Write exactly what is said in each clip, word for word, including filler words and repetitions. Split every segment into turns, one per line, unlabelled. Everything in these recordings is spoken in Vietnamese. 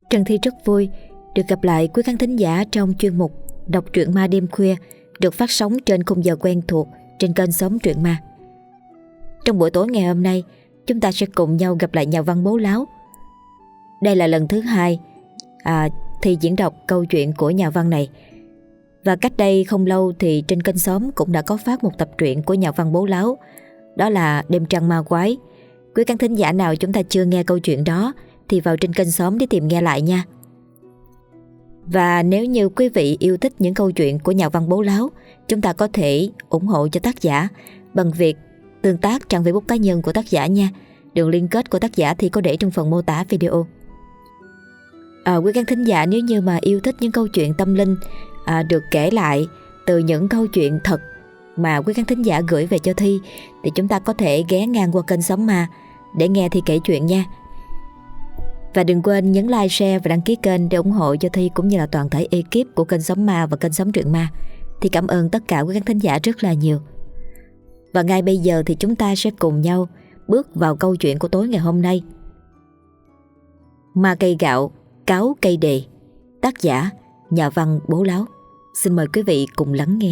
Trần Thi rất vui được gặp lại quý khán thính giả trong chuyên mục Đọc truyện ma đêm khuya được phát sóng trên khung giờ quen thuộc trên kênh Xóm Truyện Ma. Trong buổi tối ngày hôm nay, chúng ta sẽ cùng nhau gặp lại nhà văn Bố Láo. Đây là lần thứ hai à, Thi diễn đọc câu chuyện của nhà văn này. Và cách đây không lâu thì trên kênh Xóm cũng đã có phát một tập truyện của nhà văn Bố Láo, đó là Đêm Trăng Ma Quái. Quý khán thính giả nào chúng ta chưa nghe câu chuyện đó thì vào trên kênh Xóm để tìm nghe lại nha. Và nếu như quý vị yêu thích những câu chuyện của nhà văn Bố Láo, chúng ta có thể ủng hộ cho tác giả bằng việc tương tác trang Facebook cá nhân của tác giả nha. Đường liên kết của tác giả thì có để trong phần mô tả video. À, quý khán thính giả nếu như mà yêu thích những câu chuyện tâm linh à, được kể lại từ những câu chuyện thật mà quý khán thính giả gửi về cho Thi, thì chúng ta có thể ghé ngang qua kênh Xóm Ma để nghe Thi kể chuyện nha. Và đừng quên nhấn like, share và đăng ký kênh để ủng hộ cho Thi cũng như là toàn thể ekip của kênh Xóm Ma và kênh Xóm Truyện Ma. Thì cảm ơn tất cả quý khán thính giả rất là nhiều. Và ngay bây giờ thì chúng ta sẽ cùng nhau bước vào câu chuyện của tối ngày hôm nay. Ma cây gạo, cáo cây đề. Tác giả nhà văn Bố Láo. Xin mời quý vị cùng lắng nghe.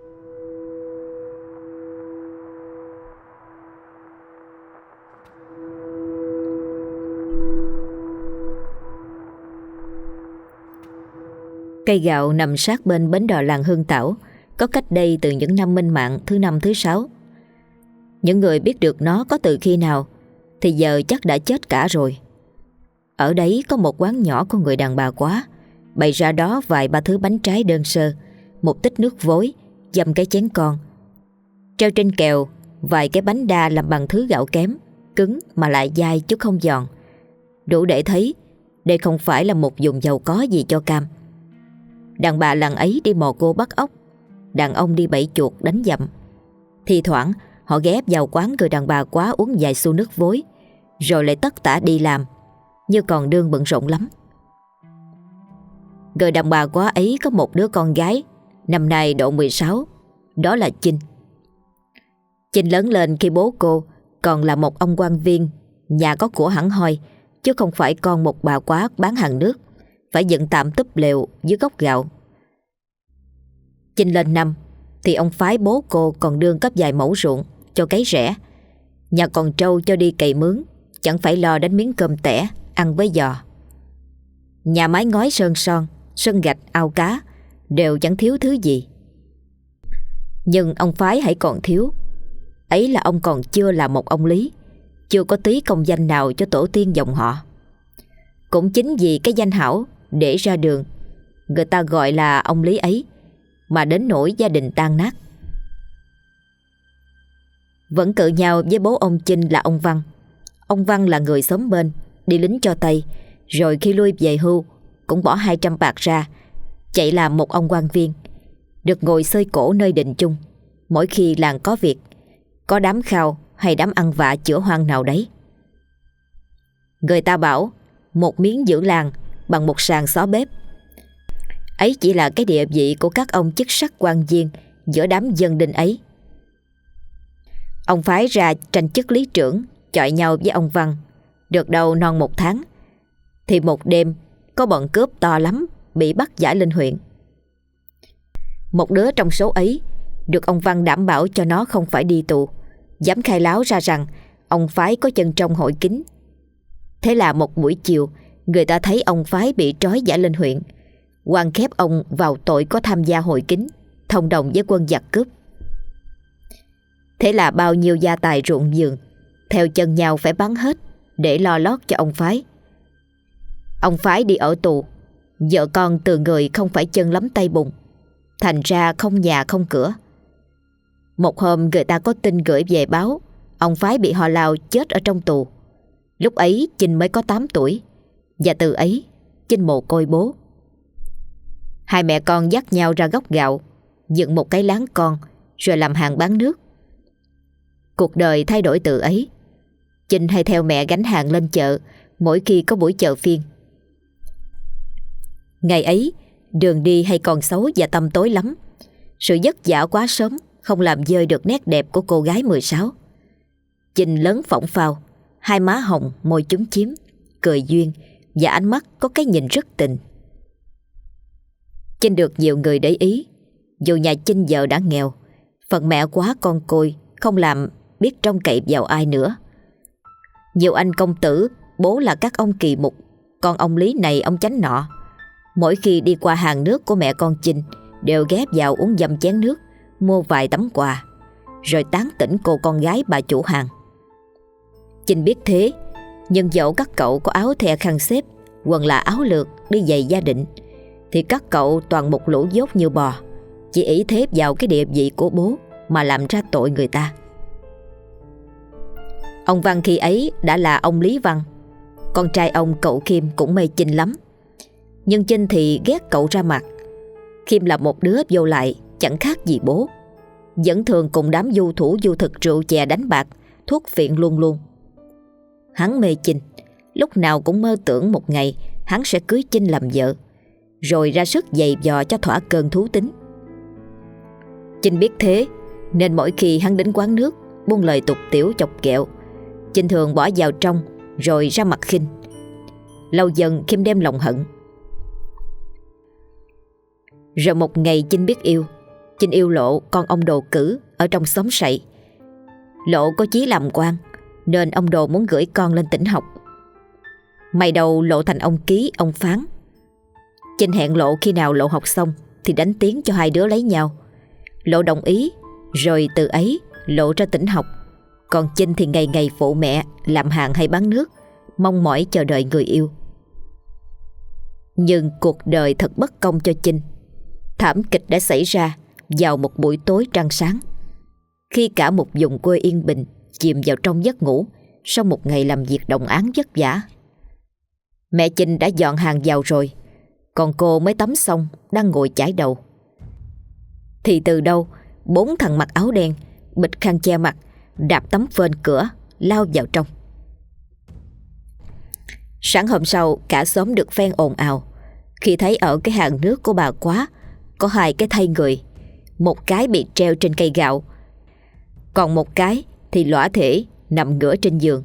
Cây gạo nằm sát bên bến đò làng Hương Tảo, có cách đây từ những năm minh mạng thứ năm thứ sáu. Những người biết được nó có từ khi nào thì giờ chắc đã chết cả rồi. Ở đấy có một quán nhỏ của người đàn bà quá, bày ra đó vài ba thứ bánh trái đơn sơ, một tích nước vối, dăm cái chén con. Treo trên kèo vài cái bánh đa làm bằng thứ gạo kém, cứng mà lại dai chút không giòn. Đủ để thấy đây không phải là một vùng giàu có gì cho cam. Đàn bà làng ấy đi mò cô bắt ốc, đàn ông đi bẫy chuột đánh dậm. Thì thoảng họ ghé vào quán người đàn bà quá uống vài xu nước vối, rồi lại tất tả đi làm, như còn đương bận rộn lắm. Người đàn bà quá ấy có một đứa con gái, năm nay độ mười sáu, đó là Chinh. Chinh lớn lên khi bố cô còn là một ông quan viên, nhà có của hẳn hoi, chứ không phải con một bà quá bán hàng nước, phải dựng tạm túp lều dưới gốc gạo. Chinh lên năm thì ông phái bố cô còn đương cấp vài mẫu ruộng cho cấy rẻ, nhà còn trâu cho đi cày mướn, chẳng phải lo đánh miếng cơm tẻ ăn với giò. Nhà mái ngói sơn son, sân gạch, ao cá đều chẳng thiếu thứ gì. Nhưng ông phái hãy còn thiếu, ấy là ông còn chưa là một ông lý, chưa có tí công danh nào cho tổ tiên dòng họ. Cũng chính vì cái danh hảo để ra đường, người ta gọi là ông lý ấy, mà đến nỗi gia đình tan nát. Vẫn cự nhau với bố ông Chinh là ông Văn. Ông Văn là người xóm bên, đi lính cho Tây, rồi khi lui về hưu cũng bỏ hai trăm bạc ra, chạy làm một ông quan viên, được ngồi xơi cổ nơi đình chung mỗi khi làng có việc, có đám khao hay đám ăn vạ chữa hoang nào đấy. Người ta bảo một miếng giữ làng bằng một sàn xó bếp. Ấy chỉ là cái địa vị của các ông chức sắc quan viên giữa đám dân đinh ấy. Ông phái ra tranh chức lý trưởng, chọi nhau với ông Văn. Được đâu non một tháng thì một đêm có bọn cướp to lắm bị bắt giải lên huyện. Một đứa trong số ấy được ông Văn đảm bảo cho nó không phải đi tù, dám khai láo ra rằng ông phái có chân trong hội kín. Thế là một buổi chiều, người ta thấy ông phái bị trói giải lên huyện, quan khép ông vào tội có tham gia hội kín, thông đồng với quân giặc cướp. Thế là bao nhiêu gia tài ruộng vườn theo chân nhau phải bắn hết để lo lót cho ông phái. Ông phái đi ở tù, vợ con từ người không phải chân lắm tay bùn, thành ra không nhà không cửa. Một hôm người ta có tin gửi về báo ông phái bị họ Lào chết ở trong tù. Lúc ấy Chinh mới có tám tuổi, và từ ấy Chinh mồ côi bố. Hai mẹ con dắt nhau ra gốc gạo, dựng một cái láng con, rồi làm hàng bán nước. Cuộc đời thay đổi từ ấy. Chinh hay theo mẹ gánh hàng lên chợ mỗi khi có buổi chợ phiên. Ngày ấy đường đi hay còn xấu và tăm tối lắm. Sự vất vả quá sớm không làm dơi được nét đẹp của cô gái mười sáu. Chinh lớn phỏng phao, hai má hồng, môi chúm chím, cười duyên, và ánh mắt có cái nhìn rất tình. Chinh được nhiều người để ý. Dù nhà Chinh giờ đã nghèo, phần mẹ quá con côi, không làm biết trông cậy vào ai nữa. Nhiều anh công tử, bố là các ông kỳ mục, còn ông Lý này ông chánh nọ, mỗi khi đi qua hàng nước của mẹ con Chinh đều ghé vào uống dăm chén nước, mua vài tấm quà, rồi tán tỉnh cô con gái bà chủ hàng. Chinh biết thế, nhưng dẫu các cậu có áo the khăn xếp, quần là áo lược, đi giày gia định, thì các cậu toàn một lũ dốt như bò, chỉ ý thế vào cái địa vị của bố mà làm ra tội người ta. Ông Văn khi ấy đã là ông Lý Văn. Con trai ông cậu Khiêm cũng mê Chinh lắm, nhưng Chinh thì ghét cậu ra mặt. Khiêm là một đứa vô lại, chẳng khác gì bố, vẫn thường cùng đám du thủ du thực rượu chè đánh bạc, thuốc phiện luôn luôn. Hắn mê Chinh, lúc nào cũng mơ tưởng một ngày hắn sẽ cưới Chinh làm vợ, rồi ra sức giày vò cho thỏa cơn thú tính. Chinh biết thế, nên mỗi khi hắn đến quán nước buông lời tục tiểu chọc kẹo, Chinh thường bỏ vào trong rồi ra mặt khinh. Lâu dần Khiêm đem lòng hận. Rồi một ngày Chinh biết yêu. Chinh yêu Lộ, con ông Đồ cử ở trong xóm Sậy. Lộ có chí làm quan, nên ông Đồ muốn gửi con lên tỉnh học. May đầu Lộ thành ông ký, ông phán. Chinh hẹn Lộ khi nào Lộ học xong thì đánh tiếng cho hai đứa lấy nhau. Lộ đồng ý, rồi từ ấy Lộ ra tỉnh học, còn Chinh thì ngày ngày phụ mẹ làm hàng hay bán nước, mong mỏi chờ đợi người yêu. Nhưng cuộc đời thật bất công cho Chinh. Thảm kịch đã xảy ra vào một buổi tối trăng sáng, khi cả một vùng quê yên bình chìm vào trong giấc ngủ sau một ngày làm việc đồng áng vất vả. Mẹ Chinh đã dọn hàng vào rồi, còn cô mới tắm xong đang ngồi chải đầu. Thì từ đâu bốn thằng mặc áo đen, bịt khăn che mặt, đạp tấm phên cửa lao vào trong. Sáng hôm sau cả xóm được phen ồn ào khi thấy ở cái hàng nước của bà Quá có hai cái thây người. Một cái bị treo trên cây gạo, còn một cái thì lõa thể nằm ngửa trên giường.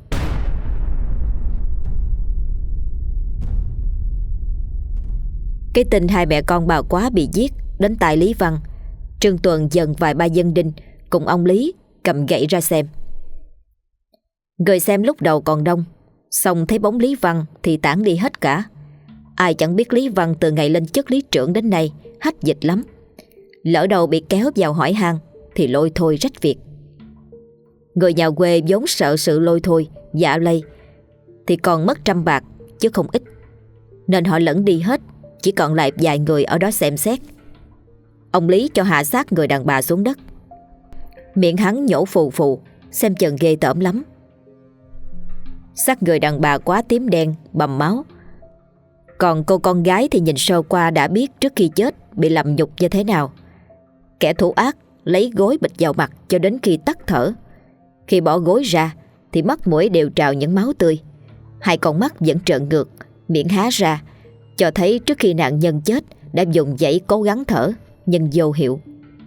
Cái tin hai mẹ con bà Quá bị giết đến tai Lý Văn, Trương Tuần dần vài ba dân đinh cùng ông Lý cầm gậy ra xem. Người xem lúc đầu còn đông, xong thấy bóng Lý Văn thì tản đi hết cả. Ai chẳng biết Lý Văn từ ngày lên chức lý trưởng đến nay hách dịch lắm. Lỡ đầu bị kéo vào hỏi han thì lôi thôi rách việc. Người nhà quê vốn sợ sự lôi thôi, dạ lây thì còn mất trăm bạc chứ không ít, nên họ lẫn đi hết, chỉ còn lại vài người ở đó xem xét. Ông Lý cho hạ xác người đàn bà xuống đất. Miệng hắn nhổ phù phù, xem chừng ghê tởm lắm. Xác người đàn bà Quá tím đen, bầm máu. Còn cô con gái thì nhìn sơ qua đã biết trước khi chết bị làm nhục như thế nào. Kẻ thủ ác lấy gối bịt vào mặt cho đến khi tắt thở. Khi bỏ gối ra thì mắt mũi đều trào những máu tươi, hai con mắt vẫn trợn ngược, miệng há ra, cho thấy trước khi nạn nhân chết đã dùng dãy cố gắng thở nhưng vô hiệu.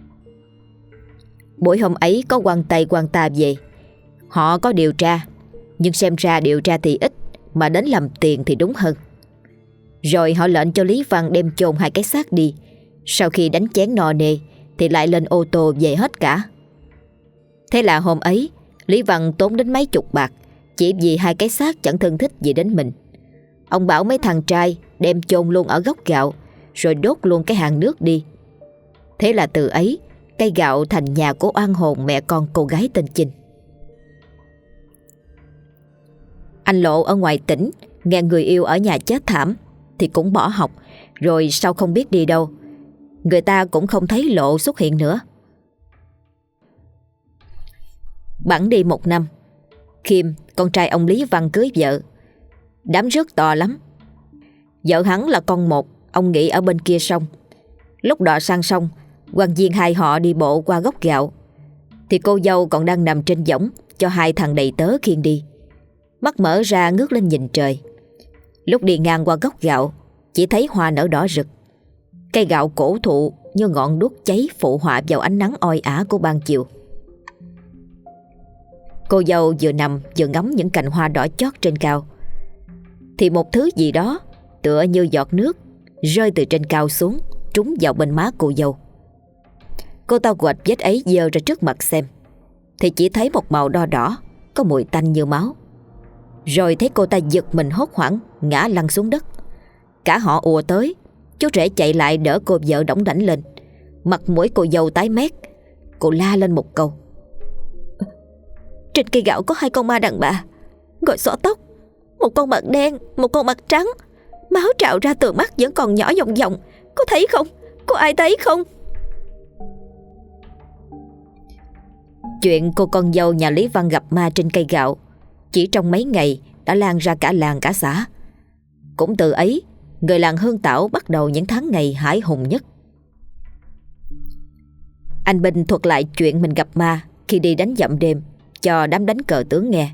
Buổi hôm ấy có quan Tây quan ta về. Họ có điều tra, nhưng xem ra điều tra thì ít, mà đến làm tiền thì đúng hơn. Rồi họ lệnh cho Lý Văn đem chôn hai cái xác đi. Sau khi đánh chén no nê thì lại lên ô tô về hết cả. Thế là hôm ấy Lý Văn tốn đến mấy chục bạc chỉ vì hai cái xác chẳng thân thích gì đến mình. Ông bảo mấy thằng trai đem chôn luôn ở gốc gạo, rồi đốt luôn cái hàng nước đi. Thế là từ ấy cây gạo thành nhà của oan hồn mẹ con cô gái tên Chinh. Anh Lộ ở ngoài tỉnh nghe người yêu ở nhà chết thảm thì cũng bỏ học, rồi sau không biết đi đâu. Người ta cũng không thấy Lộ xuất hiện nữa. Bẵng đi một năm, Khiêm, con trai ông Lý Văn cưới vợ. Đám rước to lắm. Vợ hắn là con một, ông nghỉ ở bên kia sông. Lúc đò sang sông, quan viên hai họ đi bộ qua gốc gạo thì cô dâu còn đang nằm trên võng cho hai thằng đầy tớ khiêng đi. Mắt mở ra ngước lên nhìn trời. Lúc đi ngang qua gốc gạo chỉ thấy hoa nở đỏ rực. Cây gạo cổ thụ như ngọn đuốc cháy phụ họa vào ánh nắng oi ả của ban chiều. Cô dâu vừa nằm vừa ngắm những cành hoa đỏ chót trên cao. thì một thứ gì đó tựa như giọt nước rơi từ trên cao xuống, trúng vào bên má cô dâu. Cô ta quệt vết ấy giơ ra trước mặt xem, thì chỉ thấy một màu đo đỏ, có mùi tanh như máu. Rồi thấy cô ta giật mình hốt hoảng, ngã lăn xuống đất. Cả họ ùa tới. Chú rể chạy lại đỡ cô vợ đỏng đảnh lên. Mặt mũi cô dâu tái mét. Cô la lên một câu: "Trên cây gạo có hai con ma đàn bà, ngồi xõa tóc. Một con mặt đen, một con mặt trắng. Máu trào ra từ mắt vẫn còn nhỏ vòng vòng. Có thấy không? Có ai thấy không?" Chuyện cô con dâu nhà Lý Văn gặp ma trên cây gạo chỉ trong mấy ngày đã lan ra cả làng cả xã. Cũng từ ấy, người làng Hương Tảo bắt đầu những tháng ngày hãi hùng nhất. Anh Bình thuật lại chuyện mình gặp ma khi đi đánh dặm đêm cho đám đánh cờ tướng nghe.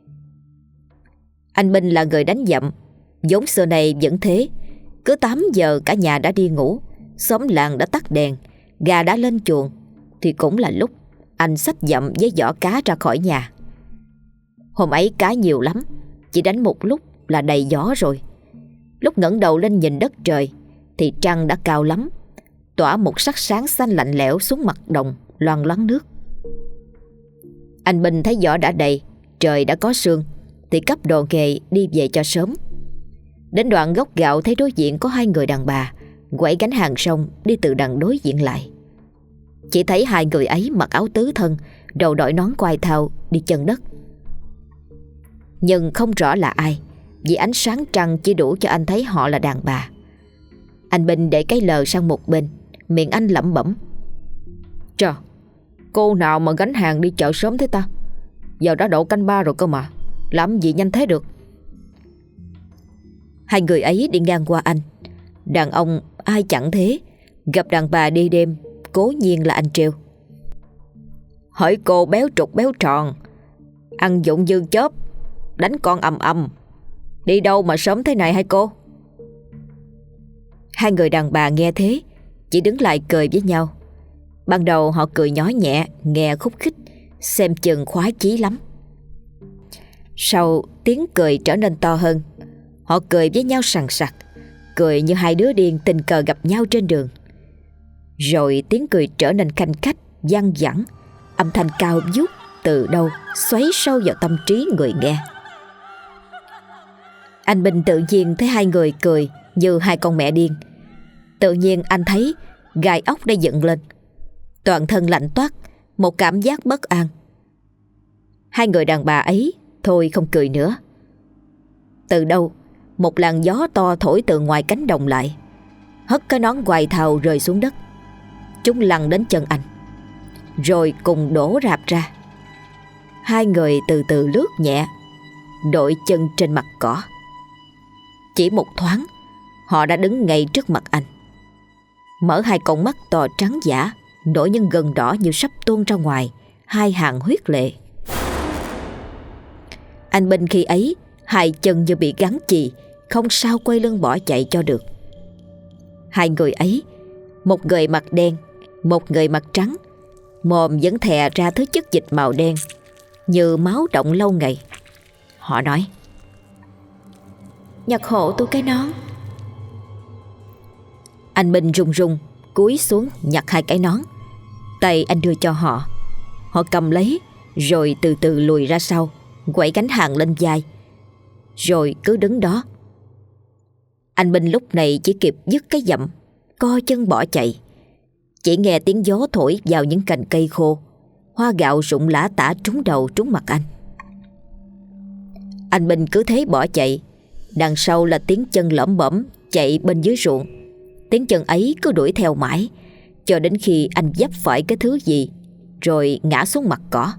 Anh Bình là người đánh dặm, vốn xưa này vẫn thế. Cứ tám giờ cả nhà đã đi ngủ, xóm làng đã tắt đèn, gà đã lên chuồng, thì cũng là lúc anh xách dặm với giỏ cá ra khỏi nhà. Hôm ấy cá nhiều lắm, chỉ đánh một lúc là đầy gió rồi. Lúc ngẩng đầu lên nhìn đất trời thì trăng đã cao lắm, tỏa một sắc sáng xanh lạnh lẽo xuống mặt đồng loang loáng nước. Anh Bình thấy giỏ đã đầy, trời đã có sương, thì cắp đồ nghề đi về cho sớm. Đến đoạn gốc gạo thấy đối diện có hai người đàn bà quẩy gánh hàng rong đi từ đằng đối diện lại. Chỉ thấy hai người ấy mặc áo tứ thân, đầu đội nón quai thao, đi chân đất. Nhưng không rõ là ai, vì ánh sáng trăng chỉ đủ cho anh thấy họ là đàn bà. Anh Bình để cái lờ sang một bên, miệng anh lẩm bẩm: "Trời, cô nào mà gánh hàng đi chợ sớm thế ta? Giờ đã độ canh ba rồi cơ mà, làm gì nhanh thế được?" Hai người ấy đi ngang qua anh. Đàn ông ai chẳng thế, gặp đàn bà đi đêm cố nhiên là anh trêu: "Hỏi cô béo trục béo tròn, ăn dụng dư chớp, đánh con ầm ầm, đi đâu mà sớm thế này hay cô?" Hai người đàn bà nghe thế chỉ đứng lại cười với nhau. Ban đầu họ cười nhỏ nhẹ, nghe khúc khích, xem chừng khoái chí lắm. Sau tiếng cười trở nên to hơn. Họ cười với nhau sằng sặc, cười như hai đứa điên tình cờ gặp nhau trên đường. Rồi tiếng cười trở nên khanh khách, văng vẳng, âm thanh cao vút từ đâu xoáy sâu vào tâm trí người nghe. Anh Bình tự nhiên thấy hai người cười như hai con mẹ điên. Tự nhiên anh thấy gai ốc đã dựng lên, toàn thân lạnh toát, một cảm giác bất an. Hai người đàn bà ấy thôi không cười nữa. Từ đâu một làn gió to thổi từ ngoài cánh đồng lại, hất cái nón quài thào rơi xuống đất. Chúng lăn đến chân anh, rồi cùng đổ rạp ra. Hai người từ từ lướt nhẹ, đội chân trên mặt cỏ. Chỉ một thoáng, họ đã đứng ngay trước mặt anh. Mở hai con mắt to trắng dã, nổi những gân đỏ như sắp tuôn ra ngoài, hai hàng huyết lệ. Anh Bình khi ấy hai chân như bị gắn chì, không sao quay lưng bỏ chạy cho được. Hai người ấy, một người mặt đen, một người mặt trắng, mồm vẫn thè ra thứ chất dịch màu đen như máu động lâu ngày. Họ nói: "Nhặt hộ tôi cái nón." Anh Bình run run cúi xuống nhặt hai cái nón. Tay anh đưa cho họ. Họ cầm lấy rồi từ từ lùi ra sau, quẩy gánh hàng lên vai, rồi cứ đứng đó. Anh Bình lúc này chỉ kịp dứt cái dậm, co chân bỏ chạy. Chỉ nghe tiếng gió thổi vào những cành cây khô, hoa gạo rụng lả tả trúng đầu trúng mặt anh. Anh Bình cứ thế bỏ chạy. Đằng sau là tiếng chân lẩm bẩm chạy bên dưới ruộng. Tiếng chân ấy cứ đuổi theo mãi, cho đến khi anh vấp phải cái thứ gì, rồi ngã xuống mặt cỏ.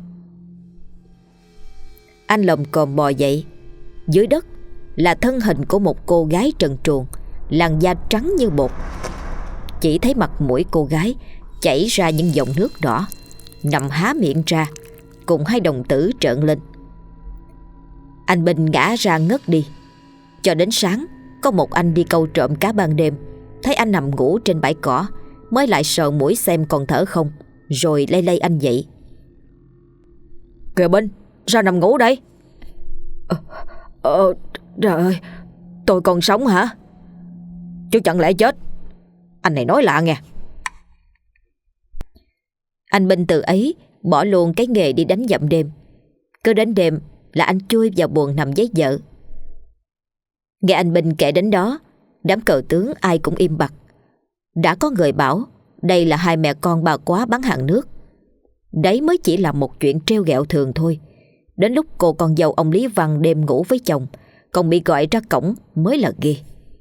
Anh lồm cồm bò dậy. Dưới đất là thân hình của một cô gái trần truồng, làn da trắng như bột. Chỉ thấy mặt mũi cô gái chảy ra những dòng nước đỏ, nằm há miệng ra, cùng hai đồng tử trợn lên. Anh Bình ngã ra ngất đi. Cho đến sáng, có một anh đi câu trộm cá ban đêm, thấy anh nằm ngủ trên bãi cỏ, mới lại sờ mũi xem còn thở không, rồi lay lay anh dậy. "Kìa Bình, sao nằm ngủ đây?" Ờ, ờ, trời ơi,
Tôi còn sống hả? Chứ chẳng lẽ chết? Anh này nói lạ nghe.
Anh Minh từ ấy bỏ luôn cái nghề đi đánh dặm đêm. Cứ đến đêm là anh chui vào buồng nằm với vợ. Nghe anh Minh kể đến đó, đám cờ tướng ai cũng im bặt. Đã có người bảo đây là hai mẹ con bà Quá bán hàng nước. Đấy mới chỉ là một chuyện trêu ghẹo thường thôi. Đến lúc cô con dâu ông Lý Văn đêm ngủ với chồng còn bị gọi ra cổng mới là ghê.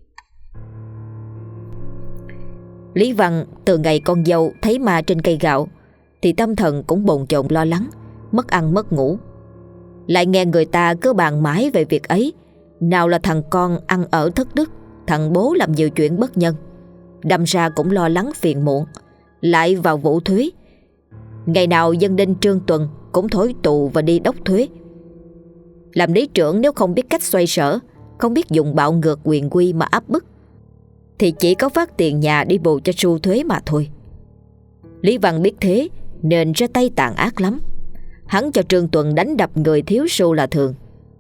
Lý Văn từ ngày con dâu thấy ma trên cây gạo thì tâm thần cũng bồn chồn lo lắng, mất ăn mất ngủ. Lại nghe người ta cứ bàn mãi về việc ấy. Nào là thằng con ăn ở thất đức, thằng bố làm nhiều chuyện bất nhân, đâm ra cũng lo lắng phiền muộn. Lại vào vụ thuế, ngày nào dân đinh Trương Tuần cũng thối tù và đi đốc thuế. Làm lý trưởng nếu không biết cách xoay sở, không biết dùng bạo ngược quyền quy mà áp bức, thì chỉ có phát tiền nhà đi bù cho sưu thuế mà thôi. Lý Văn biết thế nên ra tay tàn ác lắm. Hắn cho Trương Tuần đánh đập người thiếu sưu là thường.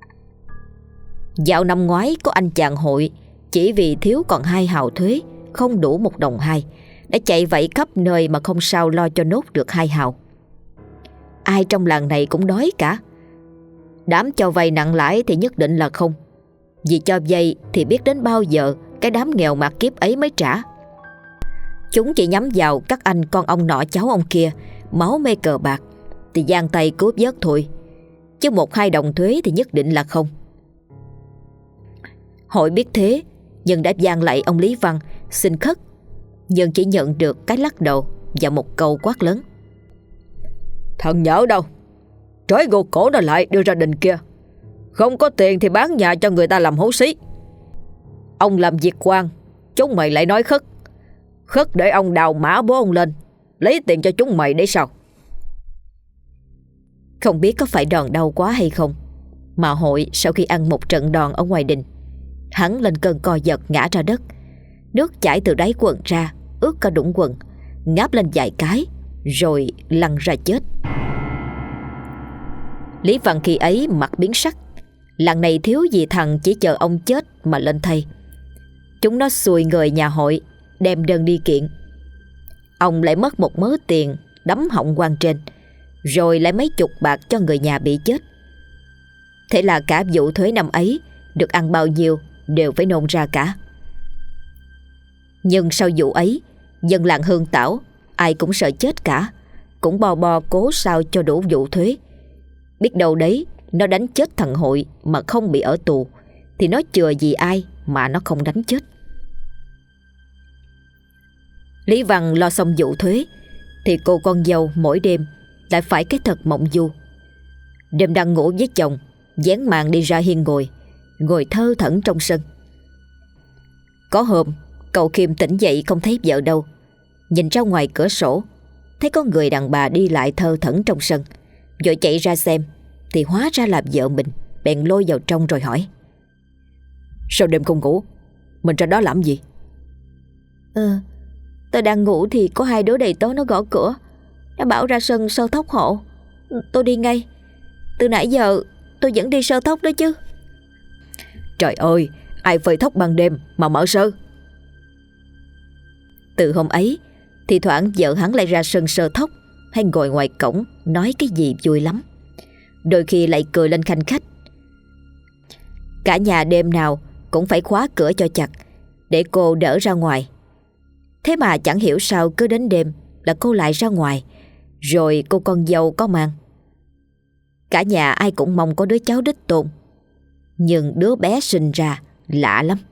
Dạo năm ngoái có anh chàng hội chỉ vì thiếu còn hai hào thuế, không đủ một đồng hai, đã chạy vẫy khắp nơi mà không sao lo cho nốt được hai hào. Ai trong làng này cũng đói cả. Đám cho vay nặng lãi thì nhất định là không. Vì cho vay thì biết đến bao giờ cái đám nghèo mạt kiếp ấy mới trả. Chúng chỉ nhắm vào các anh con ông nọ cháu ông kia máu mê cờ bạc thì giang tay cướp vớt thôi, chứ một hai đồng thuế thì nhất định là không. Hội biết thế nhưng đã giang lạy ông Lý Văn xin khất, nhưng chỉ nhận được cái lắc đầu và một câu quát lớn:
Thằng nhỡ đâu, trói gô cổ nó lại đưa ra đình kia. Không có tiền thì bán nhà cho người ta làm hố xí. Ông làm việc quan, chúng mày lại nói khất. Khất để ông đào mã bố ông lên, lấy tiền cho chúng mày để sao?
Không biết có phải đòn đau quá hay không mà Hội sau khi ăn một trận đòn ở ngoài đình, hắn lên cơn co giật ngã ra đất. Nước chảy từ đáy quần ra ướt cả đũng quần, ngáp lên vài cái rồi lăn ra chết. Lý Văn khi ấy mặt biến sắc. Lần này thiếu gì thằng chỉ chờ ông chết mà lên thay. Chúng nó xùi người nhà Hội đem đơn đi kiện. Ông lại mất một mớ tiền đấm họng quan trên, rồi lại mấy chục bạc cho người nhà bị chết. Thế là cả vụ thuế năm ấy được ăn bao nhiêu đều phải nôn ra cả. Nhưng sau vụ ấy, dân làng Hương Tảo ai cũng sợ chết cả, cũng bo bo cố sao cho đủ vụ thuế. Biết đâu đấy nó đánh chết thằng Hội mà không bị ở tù, thì nó chừa gì ai mà nó không đánh chết. Lý Văn lo xong vụ thuế thì cô con dâu mỗi đêm lại phải cái thật mộng du. Đêm đang ngủ với chồng, dán màn đi ra hiên ngồi, ngồi thơ thẩn trong sân. Có hôm cậu Khiêm tỉnh dậy không thấy vợ đâu, nhìn ra ngoài cửa sổ thấy có người đàn bà đi lại thơ thẩn trong sân, vội chạy ra xem thì hóa ra là vợ mình. Bèn lôi vào trong rồi hỏi:
Sao đêm không ngủ? Mình ra đó làm gì?
Ờ, tôi đang ngủ thì có hai đứa đầy tớ nó gõ cửa. Nó bảo ra sân sơ thóc hộ. Tôi đi ngay. Từ nãy giờ tôi vẫn đi sơ thóc đó chứ.
Trời ơi, ai phơi thóc ban đêm mà mở sơ?
Từ hôm ấy thì thoảng vợ hắn lại ra sân sơ thóc, hay ngồi ngoài cổng nói cái gì vui lắm, đôi khi lại cười lên khanh khách. Cả nhà đêm nào cũng phải khóa cửa cho chặt để cô đỡ ra ngoài. Thế mà chẳng hiểu sao cứ đến đêm là cô lại ra ngoài, rồi cô con dâu có mang. Cả nhà ai cũng mong có đứa cháu đích tôn, nhưng đứa bé sinh ra lạ lắm.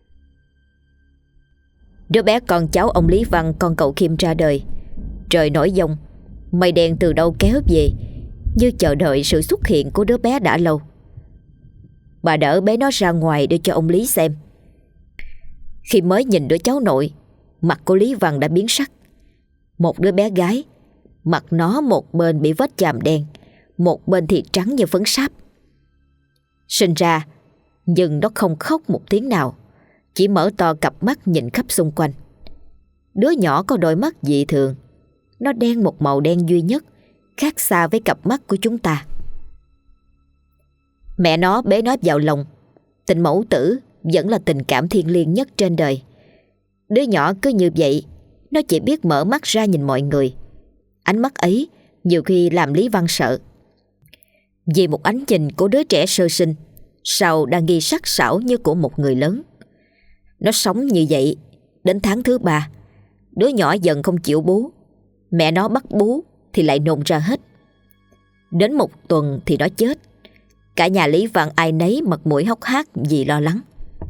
Đứa bé con cháu ông Lý Văn con cậu Khiêm ra đời. Trời nổi giông, mây đen từ đâu kéo về, như chờ đợi sự xuất hiện của đứa bé đã lâu. Bà đỡ bé nó ra ngoài đưa cho ông Lý xem. Khi mới nhìn đứa cháu nội, mặt của Lý Văn đã biến sắc. Một đứa bé gái, mặt nó một bên bị vết chàm đen, một bên thì trắng như phấn sáp. Sinh ra nhưng nó không khóc một tiếng nào, chỉ mở to cặp mắt nhìn khắp xung quanh. Đứa nhỏ có đôi mắt dị thường, nó đen một màu đen duy nhất, khác xa với cặp mắt của chúng ta. Mẹ nó bế nó vào lòng, tình mẫu tử vẫn là tình cảm thiêng liêng nhất trên đời. Đứa nhỏ cứ như vậy, nó chỉ biết mở mắt ra nhìn mọi người. Ánh mắt ấy nhiều khi làm Lý Văn sợ. Vì một ánh nhìn của đứa trẻ sơ sinh, sao đang nghi sắc sảo như của một người lớn. Nó sống như vậy đến tháng thứ ba. Đứa nhỏ dần không chịu bú. Mẹ nó bắt bú thì lại nôn ra hết. Đến một tuần thì nó chết. Cả nhà Lý Văn ai nấy mặt mũi hốc hác vì lo lắng.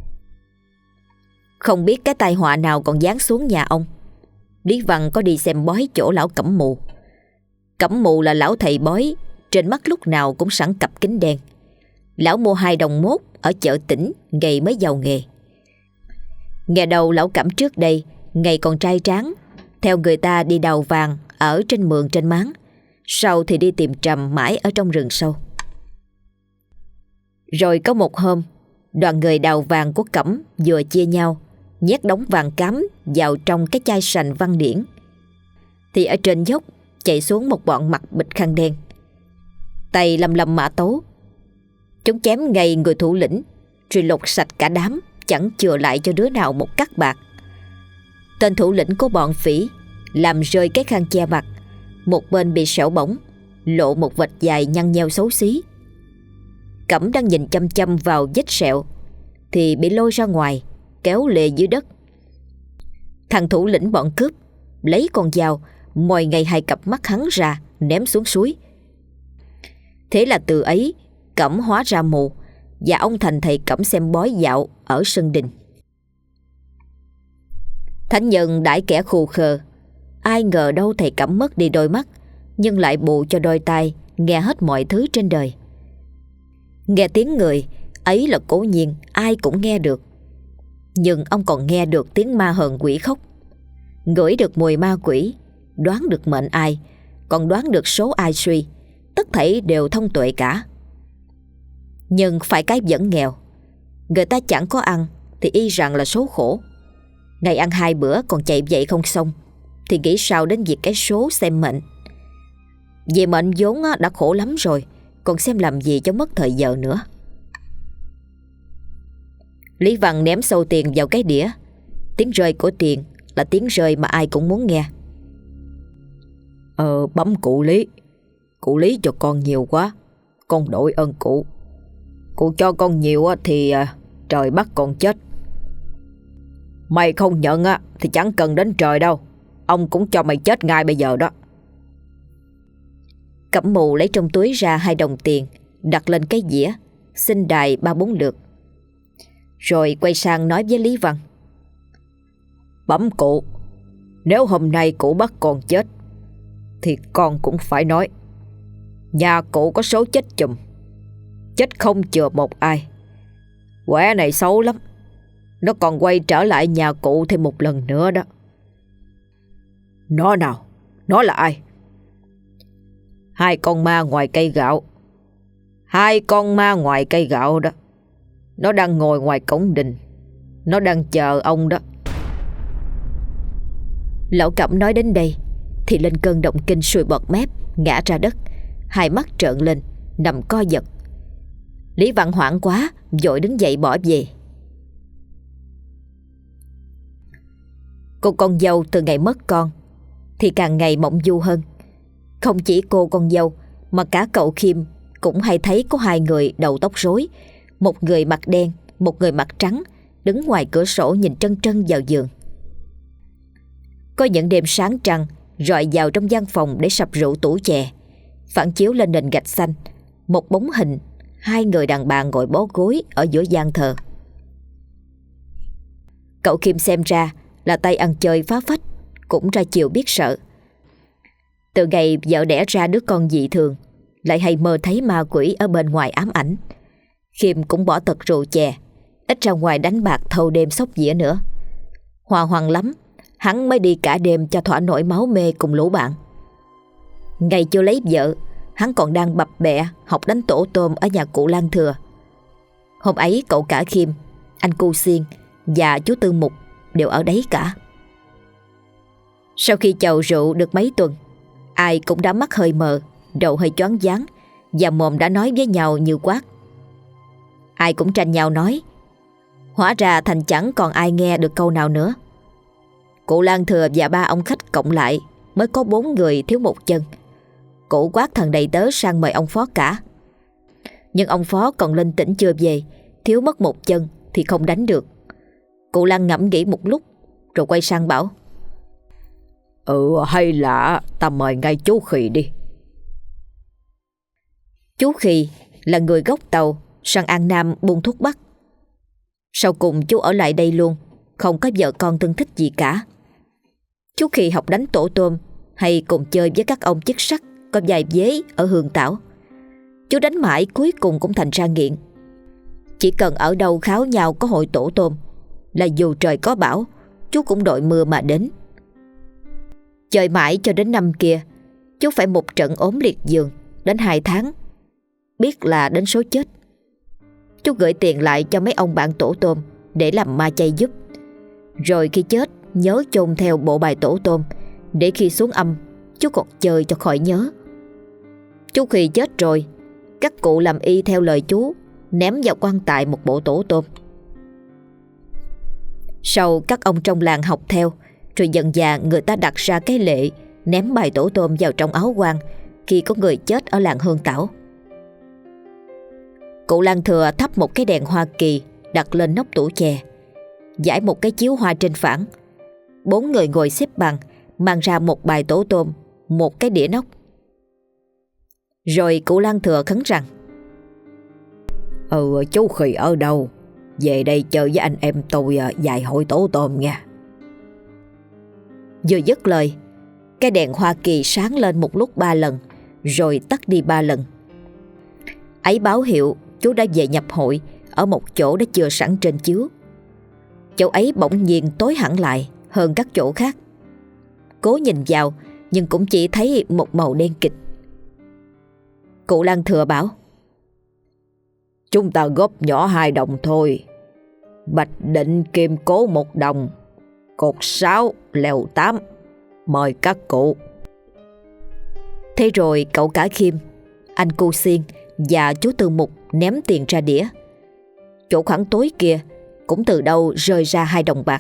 Không biết cái tai họa nào còn giáng xuống nhà ông. Lý Văn có đi xem bói chỗ lão Cẩm Mù. Cẩm Mù là lão thầy bói, trên mắt lúc nào cũng sẵn cặp kính đen. Lão mua hai đồng mốt ở chợ tỉnh ngày mới giàu nghề. Nghe đầu lão Cẩm trước đây ngày còn trai tráng, theo người ta đi đào vàng ở trên mường trên máng, sau thì đi tìm trầm mãi ở trong rừng sâu. Rồi có một hôm, đoàn người đào vàng của Cẩm vừa chia nhau nhét đống vàng cám vào trong cái chai sành văn điển, thì ở trên dốc chạy xuống một bọn mặc bịch khăn đen, tay lầm lầm mã tấu. Chúng chém ngay người thủ lĩnh, rồi lột sạch cả đám, chẳng chừa lại cho đứa nào một cắc bạc. Tên thủ lĩnh của bọn phỉ làm rơi cái khăn che mặt, một bên bị sẹo bỏng, lộ một vệt dài nhăn nheo xấu xí. Cẩm đang nhìn chăm chăm vào vết sẹo thì bị lôi ra ngoài, kéo lê dưới đất. Thằng thủ lĩnh bọn cướp lấy con dao moi ngay hai cặp mắt hắn ra, ném xuống suối. Thế là từ ấy Cẩm hóa ra mù, và ông thành thầy Cẩm xem bói dạo ở sân đình. Thánh nhân đãi kẻ khù khờ. Ai ngờ đâu thầy Cẩm mất đi đôi mắt, nhưng lại bù cho đôi tai nghe hết mọi thứ trên đời. Nghe tiếng người ấy là cố nhiên ai cũng nghe được, nhưng ông còn nghe được tiếng ma hờn quỷ khóc, ngửi được mùi ma quỷ, đoán được mệnh ai, còn đoán được số ai suy. Tất thảy đều thông tuệ cả. Nhưng phải cái vẫn nghèo. Người ta chẳng có ăn thì y rằng là số khổ. Ngày ăn hai bữa còn chạy vậy không xong, thì nghĩ sao đến việc cái số xem mệnh. Vì mệnh vốn đã khổ lắm rồi, còn xem làm gì cho mất thời giờ nữa. Lý Văn ném sâu tiền vào cái đĩa. Tiếng rơi của tiền là tiếng rơi mà ai cũng muốn nghe.
Ờ bấm cụ Lý. Cụ Lý cho con nhiều quá, con đội ơn cụ. Cụ cho con nhiều thì trời bắt con chết. Mày không nhận thì chẳng cần đến trời đâu, ông cũng cho mày chết ngay bây giờ đó.
Cẩm Mù lấy trong túi ra hai đồng tiền, đặt lên cái dĩa, xin đài ba bốn lượt. Rồi quay sang nói với Lý Văn:
Bẩm cụ, nếu hôm nay cụ bắt con chết thì con cũng phải nói. Nhà cụ có số chết chùm, chết không chừa một ai. Quẻ này xấu lắm, nó còn quay trở lại nhà cụ thêm một lần nữa đó. Nó nào? Nó là ai? Hai con ma ngoài cây gạo. Hai con ma ngoài cây gạo đó. Nó đang ngồi ngoài cổng đình, nó đang chờ ông đó.
Lão Cẩm nói đến đây thì lên cơn động kinh sùi bọt mép, ngã ra đất, hai mắt trợn lên, nằm co giật. Lý Văn hoảng quá, vội đứng dậy bỏ về. Cô con dâu từ ngày mất con thì càng ngày mộng du hơn. Không chỉ cô con dâu mà cả cậu Khiêm cũng hay thấy có hai người đầu tóc rối, một người mặt đen, một người mặt trắng, đứng ngoài cửa sổ nhìn trân trân vào giường. Có những đêm sáng trăng rọi vào trong gian phòng để sập rượu tủ chè, phản chiếu lên nền gạch xanh một bóng hình hai người đàn bà ngồi bó gối ở giữa gian thờ. Cậu Khiêm xem ra là tay ăn chơi phá phách, cũng ra chiều biết sợ. Từ ngày vợ đẻ ra đứa con dị thường, lại hay mơ thấy ma quỷ ở bên ngoài ám ảnh. Khiêm cũng bỏ tật rượu chè, ít ra ngoài đánh bạc thâu đêm xóc dĩa nữa. Hòa hoằng lắm, hắn mới đi cả đêm cho thỏa nổi máu mê cùng lũ bạn. Ngày chưa lấy vợ, hắn còn đang bập bẹ học đánh tổ tôm ở nhà cụ Lan Thừa. Hôm ấy cậu cả Khiêm, anh Cu Xiên và chú Tư Mục đều ở đấy cả. Sau khi chầu rượu được mấy tuần, ai cũng đã mắt hơi mờ, đầu hơi choáng váng, và mồm đã nói với nhau như quát. Ai cũng tranh nhau nói: Hóa ra thành chẳng còn ai nghe được câu nào nữa. Cụ Lan Thừa và ba ông khách cộng lại mới có bốn người thiếu một chân. Cụ quát thằng đầy tớ sang mời ông Phó cả. Nhưng ông Phó còn lên tỉnh chưa về, thiếu mất một chân thì không đánh được. Cụ Lan ngẫm nghĩ một lúc rồi quay sang bảo:
Ừ, hay là ta mời ngay chú Khì đi.
Chú Khì là người gốc Tàu sang An Nam buôn thuốc bắc. Sau cùng chú ở lại đây luôn, không có vợ con thân thích gì cả. Chú Khì học đánh tổ tôm hay cùng chơi với các ông chức sắc có vài vế ở Hương Tảo. Chú đánh mãi cuối cùng cũng thành ra nghiện. Chỉ cần ở đâu kháo nhau có hội tổ tôm là dù trời có bão, chú cũng đội mưa mà đến. Chơi mãi cho đến năm kia, chú phải một trận ốm liệt giường đến hai tháng, biết là đến số chết. Chú gửi tiền lại cho mấy ông bạn tổ tôm để làm ma chay giúp. Rồi khi chết nhớ chôn theo bộ bài tổ tôm, để khi xuống âm chú còn chơi cho khỏi nhớ. Chú Khì chết rồi, các cụ làm y theo lời chú, ném vào quan tài một bộ tổ tôm. Sau các ông trong làng học theo, rồi dần dà người ta đặt ra cái lệ ném bài tổ tôm vào trong áo quan khi có người chết ở làng Hương Tảo. Cụ Lan Thừa thắp một cái đèn Hoa Kỳ đặt lên nóc tủ chè, giải một cái chiếu hoa trên phản. Bốn người ngồi xếp bằng, mang ra một bài tổ tôm, một cái đĩa nóc. Rồi cụ Lan Thừa khấn rằng:
Ừ, chú Khì ở đâu, về đây chơi với anh em tôi vài hội tổ tôm nha.
Vừa dứt lời, cái đèn Hoa Kỳ sáng lên một lúc ba lần, rồi tắt đi ba lần. Ấy báo hiệu chú đã về nhập hội ở một chỗ đã chừa sẵn trên chiếu. Chỗ ấy bỗng nhiên tối hẳn lại hơn các chỗ khác. Cố nhìn vào nhưng cũng chỉ thấy một màu đen kịt. Cụ Lan Thừa bảo:
Chúng ta góp nhỏ hai đồng thôi. Bạch Định Kim Cố một đồng, cột sáu lèo tám, mời các cụ.
Thế rồi cậu cả Khiêm, anh Cu Xiên và chú Tư Mục ném tiền ra đĩa. Chỗ khoảng tối kia cũng từ đâu rơi ra hai đồng bạc.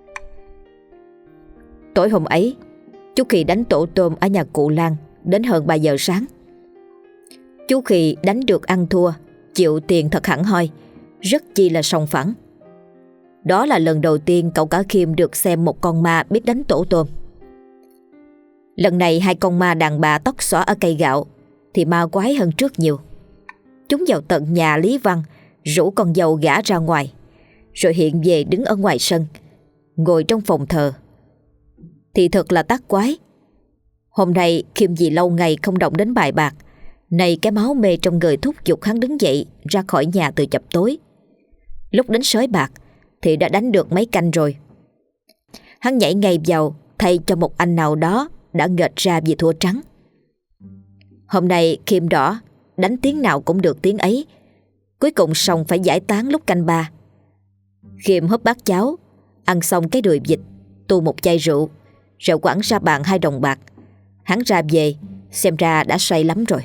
Tối hôm ấy, chú Khì đánh tổ tôm ở nhà cụ Lan đến hơn ba giờ sáng. Chú Khì đánh được ăn thua, chịu tiền thật hẳn hoi, rất chi là sòng phẳng. Đó là lần đầu tiên cậu cả Khiêm được xem một con ma biết đánh tổ tôm. Lần này hai con ma đàn bà tóc xõa ở cây gạo thì ma quái hơn trước nhiều. Chúng vào tận nhà Lý Văn, rủ con dâu gả ra ngoài, rồi hiện về đứng ở ngoài sân, ngồi trong phòng thờ. Thì thật là tác quái. Hôm nay Khiêm vì lâu ngày không động đến bài bạc, này cái máu mê trong người thúc giục hắn đứng dậy ra khỏi nhà từ chập tối. Lúc đến sới bạc thì đã đánh được mấy canh rồi. Hắn nhảy ngay vào thay cho một anh nào đó đã nghệch ra vì thua trắng. Hôm nay Khiêm đỏ đánh tiếng nào cũng được tiếng ấy. Cuối cùng xong phải giải tán lúc canh ba. Khiêm húp bát cháo, ăn xong cái đùi vịt, tu một chai rượu, rồi quẳng ra bàn hai đồng bạc. Hắn ra về, xem ra đã say lắm rồi.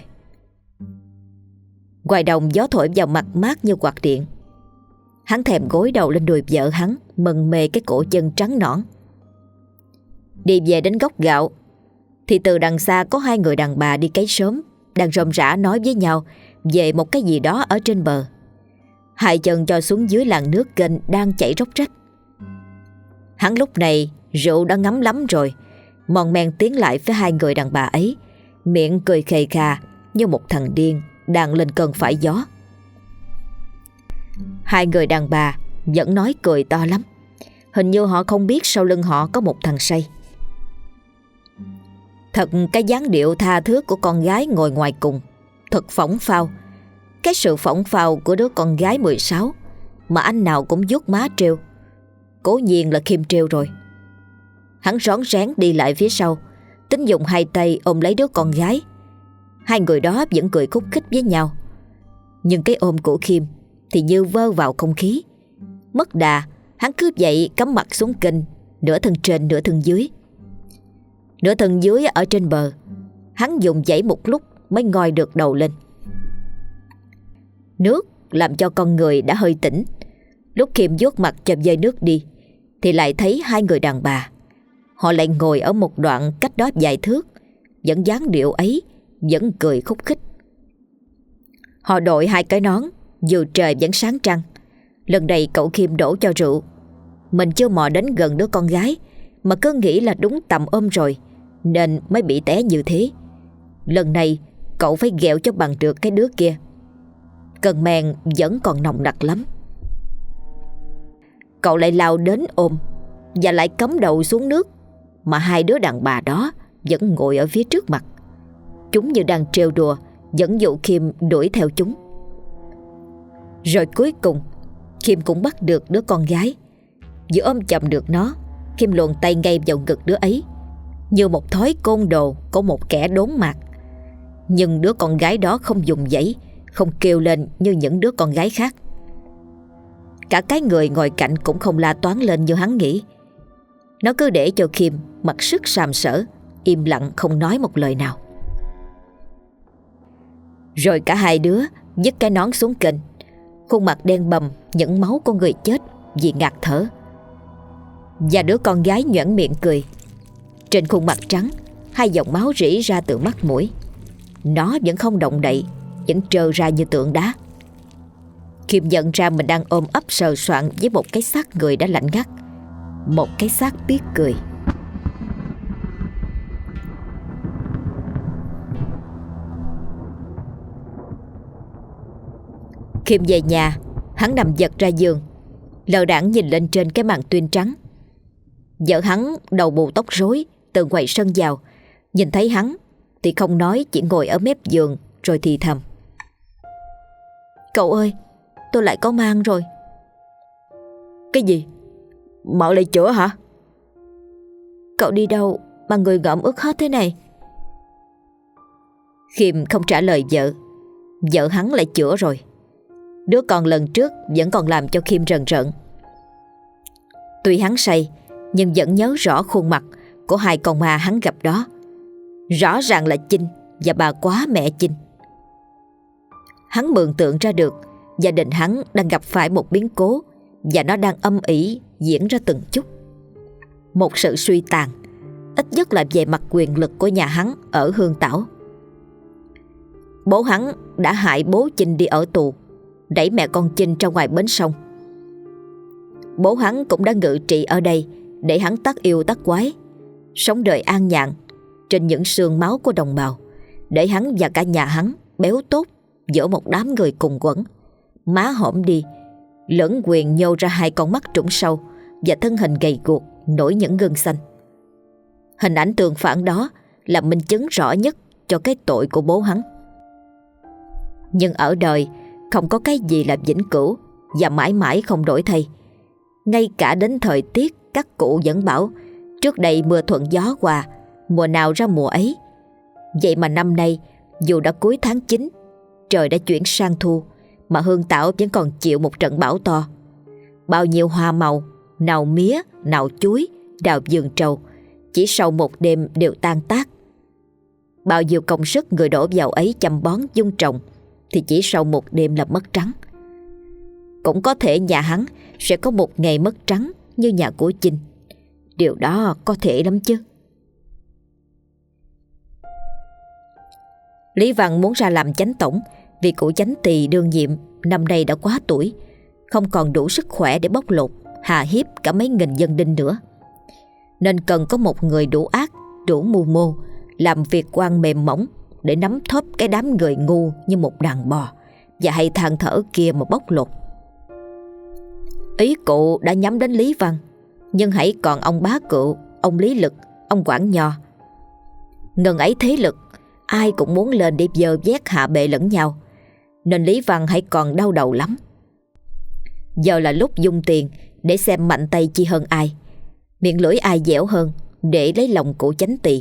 Ngoài đồng gió thổi vào mặt mát như quạt điện. Hắn thèm gối đầu lên đùi vợ hắn, mần mê cái cổ chân trắng nõn. Đi về đến gốc gạo thì từ đằng xa có hai người đàn bà đi cấy sớm, đang rôm rã nói với nhau về một cái gì đó ở trên bờ. Hai chân cho xuống dưới làn nước kênh đang chảy róc rách. Hắn lúc này rượu đã ngấm lắm rồi, mòn men tiến lại với hai người đàn bà ấy, miệng cười khề khà như một thằng điên đang lên cơn phải gió. Hai người đàn bà vẫn nói cười to lắm, hình như họ không biết sau lưng họ có một thằng say. Thật cái dáng điệu tha thước của con gái ngồi ngoài cùng thật phỏng phao. Cái sự phỏng phao của đứa con gái mười sáu mà anh nào cũng vuốt má trêu. Cố nhiên là Khiêm trêu rồi. Hắn rón rén đi lại phía sau, tính dùng hai tay ôm lấy đứa con gái. Hai người đó vẫn cười khúc khích với nhau. Nhưng cái ôm của Khiêm thì như vơ vào không khí. Mất đà, hắn cứ dậy cắm mặt xuống kênh, nửa thân trên nửa thân dưới. Nửa thân dưới ở trên bờ, hắn dùng dãy một lúc mới ngoi được đầu lên. Nước làm cho con người đã hơi tỉnh, Lúc Khiêm vuốt mặt cho dơi nước đi thì lại thấy hai người đàn bà. Họ lại ngồi ở một đoạn cách đó vài thước, vẫn dáng điệu ấy, vẫn cười khúc khích. Họ đội hai cái nón, dù trời vẫn sáng trăng. Lần này cậu Khiêm đổ cho rượu. Mình chưa mò đến gần đứa con gái mà cứ nghĩ là đúng tầm ôm rồi, nên mới bị té như thế. Lần này cậu phải ghẹo cho bằng được cái đứa kia. Cơn men vẫn còn nồng nặc lắm. Cậu lại lao đến ôm và lại cắm đầu xuống nước, mà hai đứa đàn bà đó vẫn ngồi ở phía trước mặt. Chúng như đang trêu đùa, dẫn dụ Khiêm đuổi theo chúng. Rồi cuối cùng Khiêm cũng bắt được đứa con gái. Vừa ôm chầm được nó, Khiêm luồn tay ngay vào ngực đứa ấy, như một thói côn đồ của một kẻ đốn mạt. Nhưng đứa con gái đó không dùng dãy, không kêu lên như những đứa con gái khác. Cả cái người ngồi cạnh cũng không la toáng lên như hắn nghĩ. Nó cứ để cho Khiêm mặc sức sàm sỡ, im lặng không nói một lời nào. Rồi cả hai đứa vứt cái nón xuống kênh. Khuôn mặt đen bầm những máu của người chết vì ngạt thở. Và đứa con gái nhoẻn miệng cười. Trên khuôn mặt trắng, hai dòng máu rỉ ra từ mắt mũi. Nó vẫn không động đậy, vẫn trơ ra như tượng đá. Khiêm nhận ra mình đang ôm ấp sờ soạng với một cái xác người đã lạnh ngắt. Một cái xác biết cười. Khiêm về nhà, hắn nằm giật ra giường, lờ đãng nhìn lên trên cái màn tuyên trắng. Vợ hắn đầu bù tóc rối từ ngoài sân vào, nhìn thấy hắn thì không nói, chỉ ngồi ở mép giường rồi thì thầm: "Cậu ơi, tôi lại có mang rồi."
"Cái gì? Mợ lại chữa hả?"
"Cậu đi đâu mà người ngợm ướt hết thế này?" Khiêm không trả lời vợ. Vợ hắn lại chữa rồi. Đứa con lần trước vẫn còn làm cho Khiêm rần rợn. Tuy hắn say nhưng vẫn nhớ rõ khuôn mặt của hai con ma hắn gặp đó. Rõ ràng là Chinh và bà quá mẹ Chinh. Hắn mường tượng ra được gia đình hắn đang gặp phải một biến cố, và nó đang âm ỉ diễn ra từng chút. Một sự suy tàn, ít nhất là về mặt quyền lực của nhà hắn ở Hương Tảo. Bố hắn đã hại bố Chinh đi ở tù, đẩy mẹ con Chinh ra ngoài bến sông. Bố hắn cũng đã ngự trị ở đây để hắn tắt yêu tắt quái, sống đời an nhàn trên những xương máu của đồng bào, để hắn và cả nhà hắn béo tốt giữa một đám người cùng quẫn, má hõm đi, lẫn quyền nhô ra hai con mắt trũng sâu và thân hình gầy guộc nổi những gân xanh. Hình ảnh tường phản đó là minh chứng rõ nhất cho cái tội của bố hắn. Nhưng ở đời không có cái gì là vĩnh cửu và mãi mãi không đổi thay. Ngay cả đến thời tiết, các cụ vẫn bảo trước đây mưa thuận gió hòa, mùa nào ra mùa ấy. Vậy mà năm nay, dù đã cuối tháng chín, trời đã chuyển sang thu, mà Hương Tảo vẫn còn chịu một trận bão to. Bao nhiêu hoa màu, nào mía, nào chuối, đào vườn trầu, chỉ sau một đêm đều tan tác. Bao nhiêu công sức người đổ vào ấy chăm bón dung trồng, thì chỉ sau một đêm là mất trắng. Cũng có thể nhà hắn sẽ có một ngày mất trắng như nhà của Chinh. Điều đó có thể lắm chứ. Lý Văn muốn ra làm chánh tổng, vì cụ chánh tỳ đương nhiệm năm nay đã quá tuổi, không còn đủ sức khỏe để bóc lột, hà hiếp cả mấy nghìn dân đinh nữa. Nên cần có một người đủ ác, đủ mưu mô, làm việc quan mềm mỏng để nắm thóp cái đám người ngu như một đàn bò và hay than thở kia mà bóc lột. Ý cụ đã nhắm đến Lý Văn, nhưng hãy còn ông bá cựu, ông Lý Lực, ông Quảng Nho. Ngần ấy thế lực, ai cũng muốn lên để dơ vét hạ bệ lẫn nhau, nên Lý Văn hãy còn đau đầu lắm. Giờ là lúc dùng tiền để xem mạnh tay chi hơn ai, miệng lưỡi ai dẻo hơn để lấy lòng cụ chánh tỳ.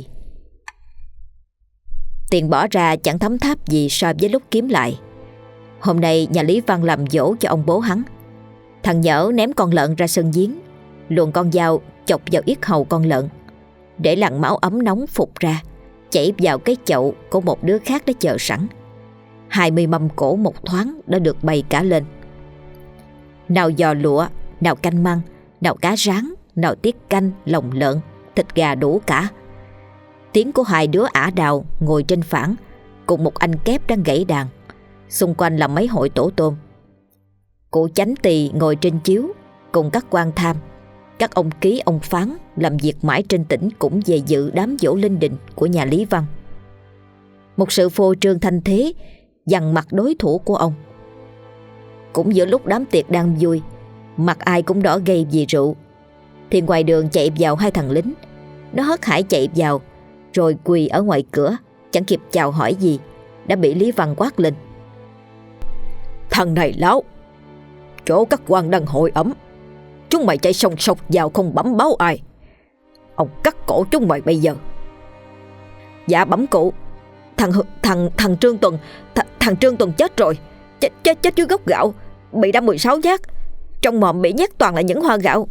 Tiền bỏ ra chẳng thấm tháp gì so với lúc kiếm lại. Hôm nay nhà Lý Văn làm dỗ cho ông bố hắn. Thằng nhỡ ném con lợn ra sân giếng, luồn con dao chọc vào yết hầu con lợn, để lằn máu ấm nóng phụt ra, chảy vào cái chậu của một đứa khác đã chờ sẵn. Hai mươi mâm cỗ một thoáng đã được bày cả lên. Nào giò lụa, nào canh măng, nào cá rán, nào tiết canh, lòng lợn, thịt gà đủ cả. Tiếng của hai đứa ả đào ngồi trên phản cùng một anh kép đang gãy đàn. Xung quanh là mấy hội tổ tôm. Cụ chánh tỳ ngồi trên chiếu cùng các quan tham, các ông ký ông phán làm việc mãi trên tỉnh cũng về dự đám giỗ linh đình của nhà Lý Văn. Một sự phô trương thanh thế dằn mặt đối thủ của ông. Cũng giữa lúc đám tiệc đang vui, mặt ai cũng đỏ gay vì rượu, thì ngoài đường chạy vào hai thằng lính. Nó hớt hải chạy vào rồi quỳ ở ngoài cửa, chẳng kịp chào hỏi gì đã bị Lý Văn quát lên:
Thằng này láo, chỗ các quan đang hội ẩm, chúng mày chạy sòng sọc vào không bẩm báo ai. Ông cắt cổ chúng mày bây giờ.
Dạ bẩm cụ, thằng thằng thằng Trương Tuần th, thằng Trương Tuần chết rồi, chết chết chết dưới gốc gạo, bị đâm mười sáu nhát, trong mồm bị nhét toàn là những hoa gạo.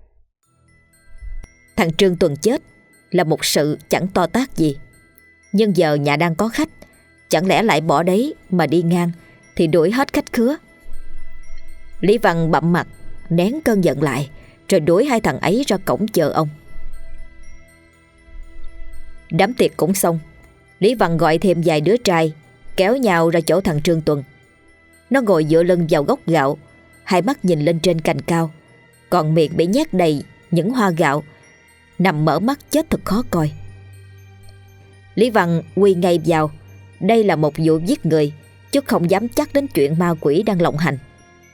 Thằng Trương Tuần chết là một sự chẳng to tát gì, nhưng giờ nhà đang có khách, chẳng lẽ lại bỏ đấy mà đi ngang thì đuổi hết khách khứa. Lý Văn bậm mặt nén cơn giận lại, rồi đuổi hai thằng ấy ra cổng chờ ông. Đám tiệc cũng xong, Lý Văn gọi thêm vài đứa trai kéo nhau ra chỗ thằng Trương Tuần. Nó ngồi dựa lưng vào gốc gạo, hai mắt nhìn lên trên cành cao, còn miệng bị nhét đầy những hoa gạo, nằm mở mắt chết thật khó coi. Lý Văn quy ngay vào, đây là một vụ giết người, chứ không dám chắc đến chuyện ma quỷ đang lộng hành.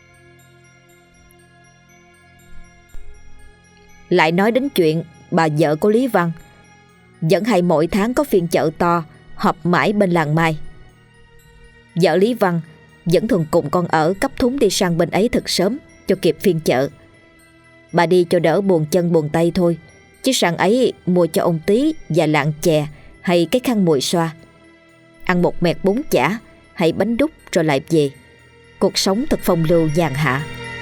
Lại nói đến chuyện bà vợ của Lý Văn, vẫn hay mỗi tháng có phiên chợ to họp mãi bên làng Mai. Vợ Lý Văn vẫn thường cùng con ở cấp thúng đi sang bên ấy thật sớm cho kịp phiên chợ. Bà đi cho đỡ buồn chân buồn tay thôi, chứ sang ấy mua cho ông Tí và lạng chè hay cái khăn mùi xoa, ăn một mẹt bún chả hay bánh đúc rồi lại về. Cuộc sống thật phong lưu nhàn hạ.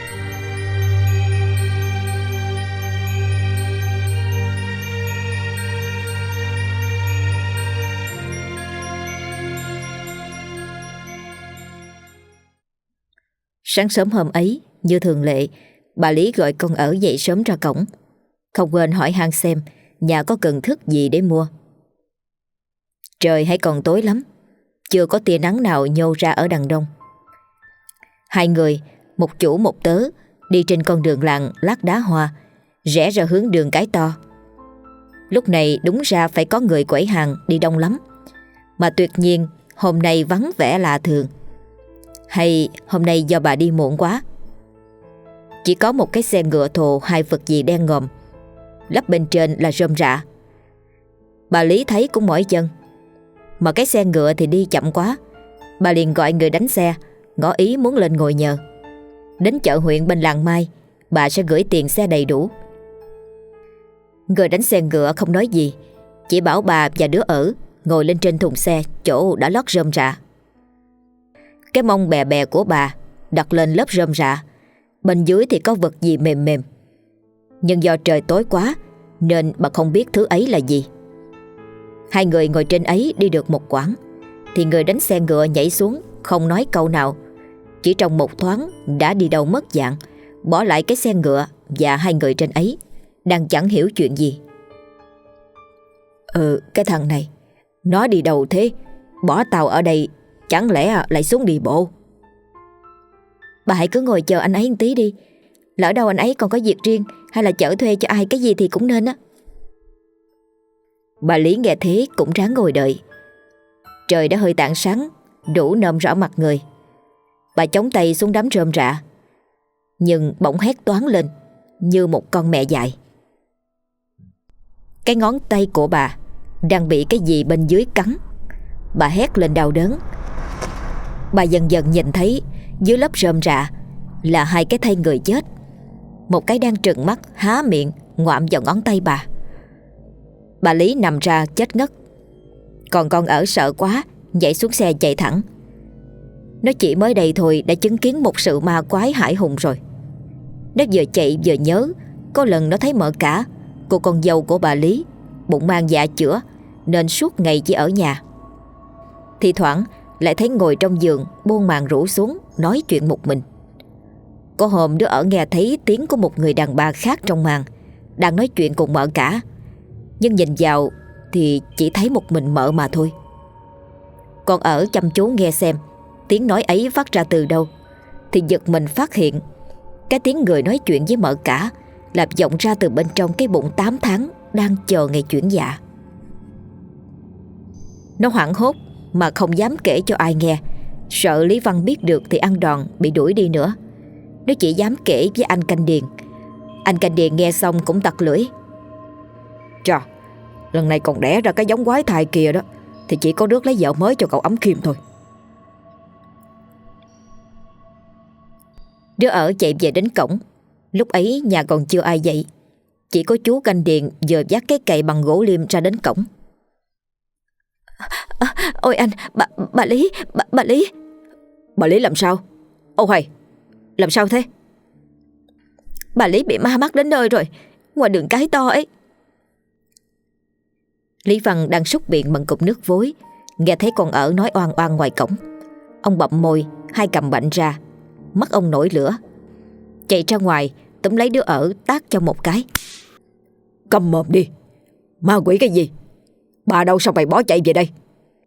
Sáng sớm hôm ấy, như thường lệ, bà Lý gọi con ở dậy sớm ra cổng, không quên hỏi han xem nhà có cần thức gì để mua. Trời hãy còn tối lắm, chưa có tia nắng nào nhô ra ở đằng đông. Hai người, một chủ một tớ, đi trên con đường làng lát đá hoa, rẽ ra hướng đường Cái To. Lúc này đúng ra phải có người quẩy hàng đi đông lắm, mà tuyệt nhiên hôm nay vắng vẻ lạ thường. Hay hôm nay do bà đi muộn quá? Chỉ có một cái xe ngựa thồ hai vật gì đen ngòm, lắp bên trên là rơm rạ. Bà Lý thấy cũng mỏi chân, mà cái xe ngựa thì đi chậm quá. Bà liền gọi người đánh xe, ngỏ ý muốn lên ngồi nhờ. Đến chợ huyện bên làng Mai, bà sẽ gửi tiền xe đầy đủ. Người đánh xe ngựa không nói gì, chỉ bảo bà và đứa ở ngồi lên trên thùng xe chỗ đã lót rơm rạ. Cái mông bè bè của bà đặt lên lớp rơm rạ, bên dưới thì có vật gì mềm mềm. Nhưng do trời tối quá nên bà không biết thứ ấy là gì. Hai người ngồi trên ấy đi được một quãng thì người đánh xe ngựa nhảy xuống, không nói câu nào. Chỉ trong một thoáng đã đi đâu mất dạng, bỏ lại cái xe ngựa và hai người trên ấy đang chẳng hiểu chuyện gì. Ừ, cái thằng này nó đi đâu thế? Bỏ tàu ở đây, chẳng lẽ lại xuống đi bộ? Bà hãy cứ ngồi chờ anh ấy một tí đi, lỡ đâu anh ấy còn có việc riêng hay là chở thuê cho ai cái gì thì cũng nên á. Bà Lý nghe thế cũng ráng ngồi đợi. Trời đã hơi tảng sáng, đủ nôm rõ mặt người. Bà chống tay xuống đám rơm rạ, nhưng bỗng hét toáng lên như một con mẹ dại. Cái ngón tay của bà đang bị cái gì bên dưới cắn. Bà hét lên đau đớn. Bà dần dần nhìn thấy dưới lớp rơm rạ là hai cái thây người chết. Một cái đang trừng mắt há miệng ngoạm vào ngón tay bà. Bà Lý nằm ra chết ngất. Còn con ở sợ quá, nhảy xuống xe chạy thẳng. Nó chỉ mới đây thôi đã chứng kiến một sự ma quái hãi hùng rồi. Nó vừa chạy vừa nhớ có lần nó thấy mợ cả, cô con dâu của bà Lý, bụng mang dạ chữa nên suốt ngày chỉ ở nhà. Thì thoảng lại thấy ngồi trong giường buông màn rũ xuống nói chuyện một mình. Có hôm đứa ở nghe thấy tiếng của một người đàn bà khác trong màn đang nói chuyện cùng mợ cả, nhưng nhìn vào thì chỉ thấy một mình mợ mà thôi. Con ở chăm chú nghe xem tiếng nói ấy phát ra từ đâu, thì giật mình phát hiện cái tiếng người nói chuyện với mợ cả là vọng ra từ bên trong cái bụng tám tháng đang chờ ngày chuyển dạ. Nó hoảng hốt mà không dám kể cho ai nghe, sợ Lý Văn biết được thì ăn đòn bị đuổi đi nữa. Nó chỉ dám kể với anh canh điền. Anh canh điền nghe xong cũng tặc lưỡi.
Chà, lần này còn đẻ ra cái giống quái thai kia đó, thì chỉ có rước lấy vợ mới cho cậu Ấm Kim thôi.
Đứa ở chạy về đến cổng. Lúc ấy nhà còn chưa ai dậy, chỉ có chú canh điền vừa vác cái cày bằng gỗ liêm ra đến cổng.
À, ôi anh, bà, bà Lý, bà, bà Lý.
Bà Lý làm sao? Ô hay, làm sao thế?
Bà Lý bị ma mắt đến nơi rồi, ngoài đường Cái To ấy.
Lý Văn đang súc miệng bằng cục nước vối, nghe thấy con ở nói oan oan ngoài cổng. Ông bậm môi, hai cầm bạnh ra, mắt ông nổi lửa, chạy ra ngoài túm lấy đứa ở tát cho một cái.
Câm mồm đi, ma quỷ cái gì? Bà đâu sao mày bỏ chạy về đây?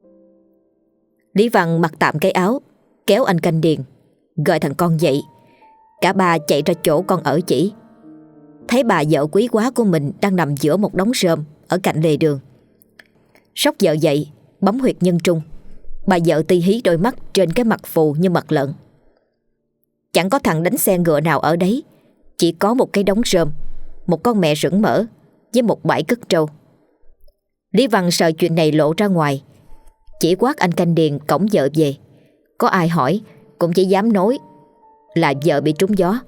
Lý Văn mặc tạm cái áo, kéo anh canh điền, gọi thằng con dậy. Cả ba chạy ra chỗ con ở chỉ. Thấy bà vợ quý quá của mình đang nằm giữa một đống rơm ở cạnh lề đường. Sốc vợ dậy, bấm huyệt nhân trung. Bà vợ ti hí đôi mắt trên cái mặt phù như mặt lợn. Chẳng có thằng đánh xe ngựa nào ở đấy, chỉ có một cái đống rơm, một con mẹ rửng mỡ với một bãi cất trâu. Lý Văn sợ chuyện này lộ ra ngoài, chỉ quát anh canh điền cõng vợ về. Có ai hỏi cũng chỉ dám nói là vợ bị trúng gió.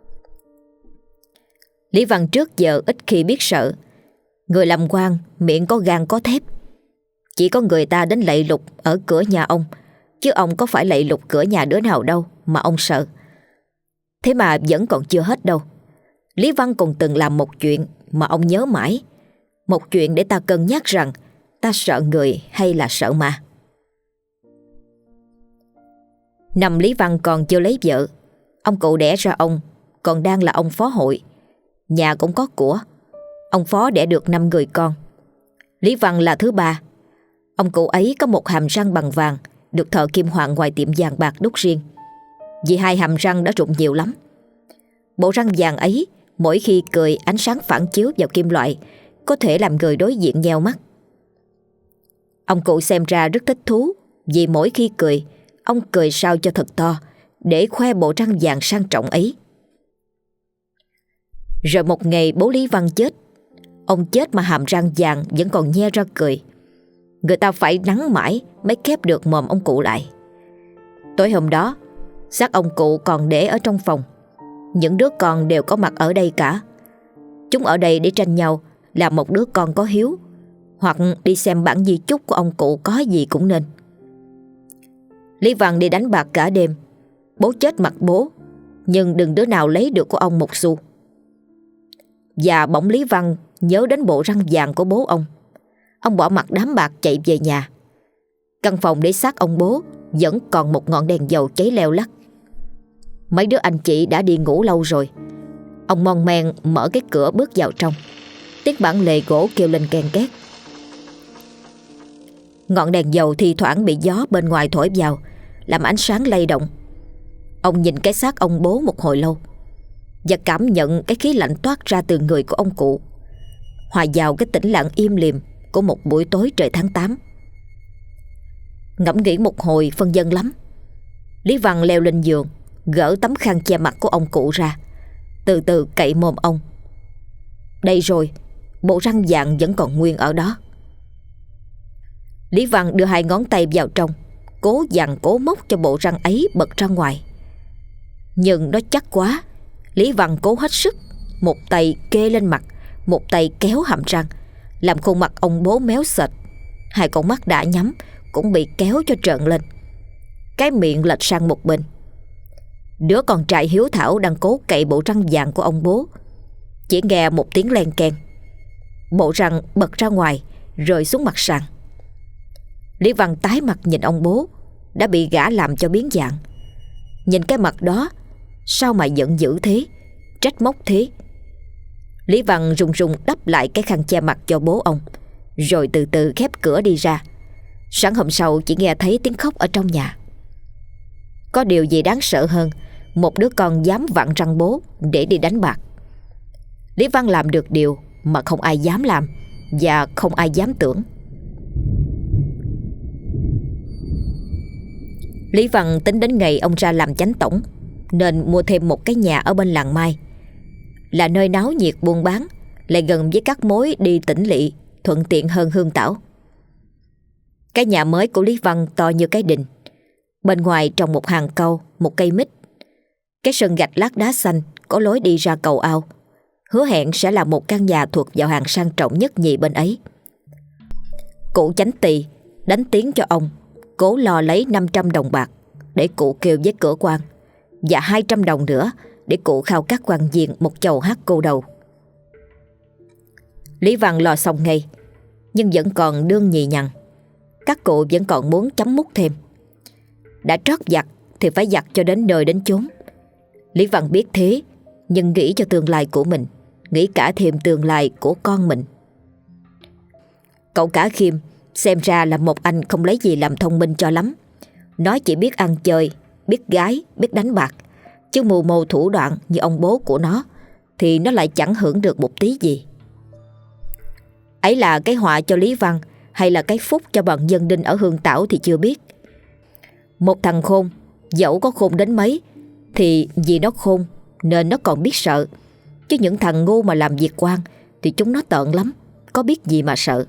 Lý Văn trước giờ ít khi biết sợ. Người làm quan miệng có gan có thép. Chỉ có người ta đến lạy lục ở cửa nhà ông, chứ ông có phải lạy lục cửa nhà đứa nào đâu mà ông sợ. Thế mà vẫn còn chưa hết đâu. Lý Văn còn từng làm một chuyện mà ông nhớ mãi. Một chuyện để ta cân nhắc rằng ta sợ người hay là sợ ma. Năm Lý Văn còn chưa lấy vợ, ông cụ đẻ ra ông còn đang là ông phó hội. Nhà cũng có của. Ông phó đẻ được năm người con. Lý Văn là thứ ba. Ông cụ ấy có một hàm răng bằng vàng, được thợ kim hoàng ngoài tiệm vàng bạc đúc riêng. Vì hai hàm răng đã rụng nhiều lắm. Bộ răng vàng ấy mỗi khi cười ánh sáng phản chiếu vào kim loại, có thể làm người đối diện nheo mắt. Ông cụ xem ra rất thích thú, vì mỗi khi cười, ông cười sao cho thật to, để khoe bộ răng vàng sang trọng ấy. Rồi một ngày bố Lý Văn chết. Ông chết mà hàm răng vàng vẫn còn nhe ra cười. Người ta phải nắng mãi mới khép được mồm ông cụ lại. Tối hôm đó, xác ông cụ còn để ở trong phòng. Những đứa con đều có mặt ở đây cả. Chúng ở đây để tranh nhau là một đứa con có hiếu, hoặc đi xem bản di chúc của ông cụ có gì cũng nên. Lý Văn đi đánh bạc cả đêm. Bố chết mặt bố, nhưng đừng đứa nào lấy được của ông một xu. Và bỗng Lý Văn nhớ đến bộ răng vàng của bố ông. Ông bỏ mặc đám bạc chạy về nhà. Căn phòng để xác ông bố vẫn còn một ngọn đèn dầu cháy leo lắc. Mấy đứa anh chị đã đi ngủ lâu rồi. Ông mon men mở cái cửa bước vào trong. Tiếng bản lề gỗ kêu lên ken két. Ngọn đèn dầu thi thoảng bị gió bên ngoài thổi vào, làm ánh sáng lay động. Ông nhìn cái xác ông bố một hồi lâu, và cảm nhận cái khí lạnh toát ra từ người của ông cụ, hòa vào cái tĩnh lặng im lìm của một buổi tối trời tháng tám. Ngẫm nghĩ một hồi phân vân lắm, Lý Văn leo lên giường, gỡ tấm khăn che mặt của ông cụ ra, từ từ cậy mồm ông. Đây rồi, bộ răng vàng vẫn còn nguyên ở đó. Lý Văn đưa hai ngón tay vào trong, cố dằn cố móc cho bộ răng ấy bật ra ngoài. Nhưng nó chắc quá. Lý Văn cố hết sức, một tay kê lên mặt, một tay kéo hàm răng, làm khuôn mặt ông bố méo sệt. Hai con mắt đã nhắm cũng bị kéo cho trợn lên, cái miệng lệch sang một bên. Đứa con trai hiếu thảo đang cố cậy bộ răng vàng của ông bố. Chỉ nghe một tiếng len keng, bộ răng bật ra ngoài, rơi xuống mặt sàn. Lý Văn tái mặt nhìn ông bố đã bị gã làm cho biến dạng. Nhìn cái mặt đó, Sao mà giận dữ thế, trách móc thế? Lý Văn run run đắp lại cái khăn che mặt cho bố ông, rồi từ từ khép cửa đi ra. Sáng hôm sau chỉ nghe thấy tiếng khóc ở trong nhà. Có điều gì đáng sợ hơn một đứa con dám vặn răng bố để đi đánh bạc. Lý Văn làm được điều mà không ai dám làm và không ai dám tưởng. Lý Văn tính đến ngày ông ra làm chánh tổng nên mua thêm một cái nhà ở bên làng Mai, là nơi náo nhiệt buôn bán, lại gần với các mối đi tỉnh lỵ, thuận tiện hơn Hương Tảo. Cái nhà mới của Lý Văn to như cái đình. Bên ngoài trồng một hàng cau, một cây mít. Cái sân gạch lát đá xanh có lối đi ra cầu ao, hứa hẹn sẽ là một căn nhà thuộc vào hàng sang trọng nhất nhì bên ấy. Cụ Chánh Tỳ đánh tiếng cho ông cố lo lấy năm trăm đồng bạc để cụ kêu với cửa quan, và hai trăm đồng nữa để cụ khao các quan viên một chầu hát cô đầu. Lý Văn lo xong ngay, nhưng vẫn còn đương nhì nhằng. Các cụ vẫn còn muốn chấm mút thêm. Đã trót giặt thì phải giặt cho đến nơi đến chốn. Lý Văn biết thế, nhưng nghĩ cho tương lai của mình, nghĩ cả thêm tương lai của con mình. Cậu cả Khiêm xem ra là một anh không lấy gì làm thông minh cho lắm. Nó chỉ biết ăn chơi, biết gái, biết đánh bạc, chứ mù mồ thủ đoạn như ông bố của nó thì nó lại chẳng hưởng được một tí gì. Ấy là cái họa cho Lý Văn hay là cái phúc cho bọn dân đinh ở Hương Tảo thì chưa biết. Một thằng khôn, dẫu có khôn đến mấy thì vì nó khôn nên nó còn biết sợ. Chứ những thằng ngu mà làm việc quan thì chúng nó tợn lắm, có biết gì mà sợ.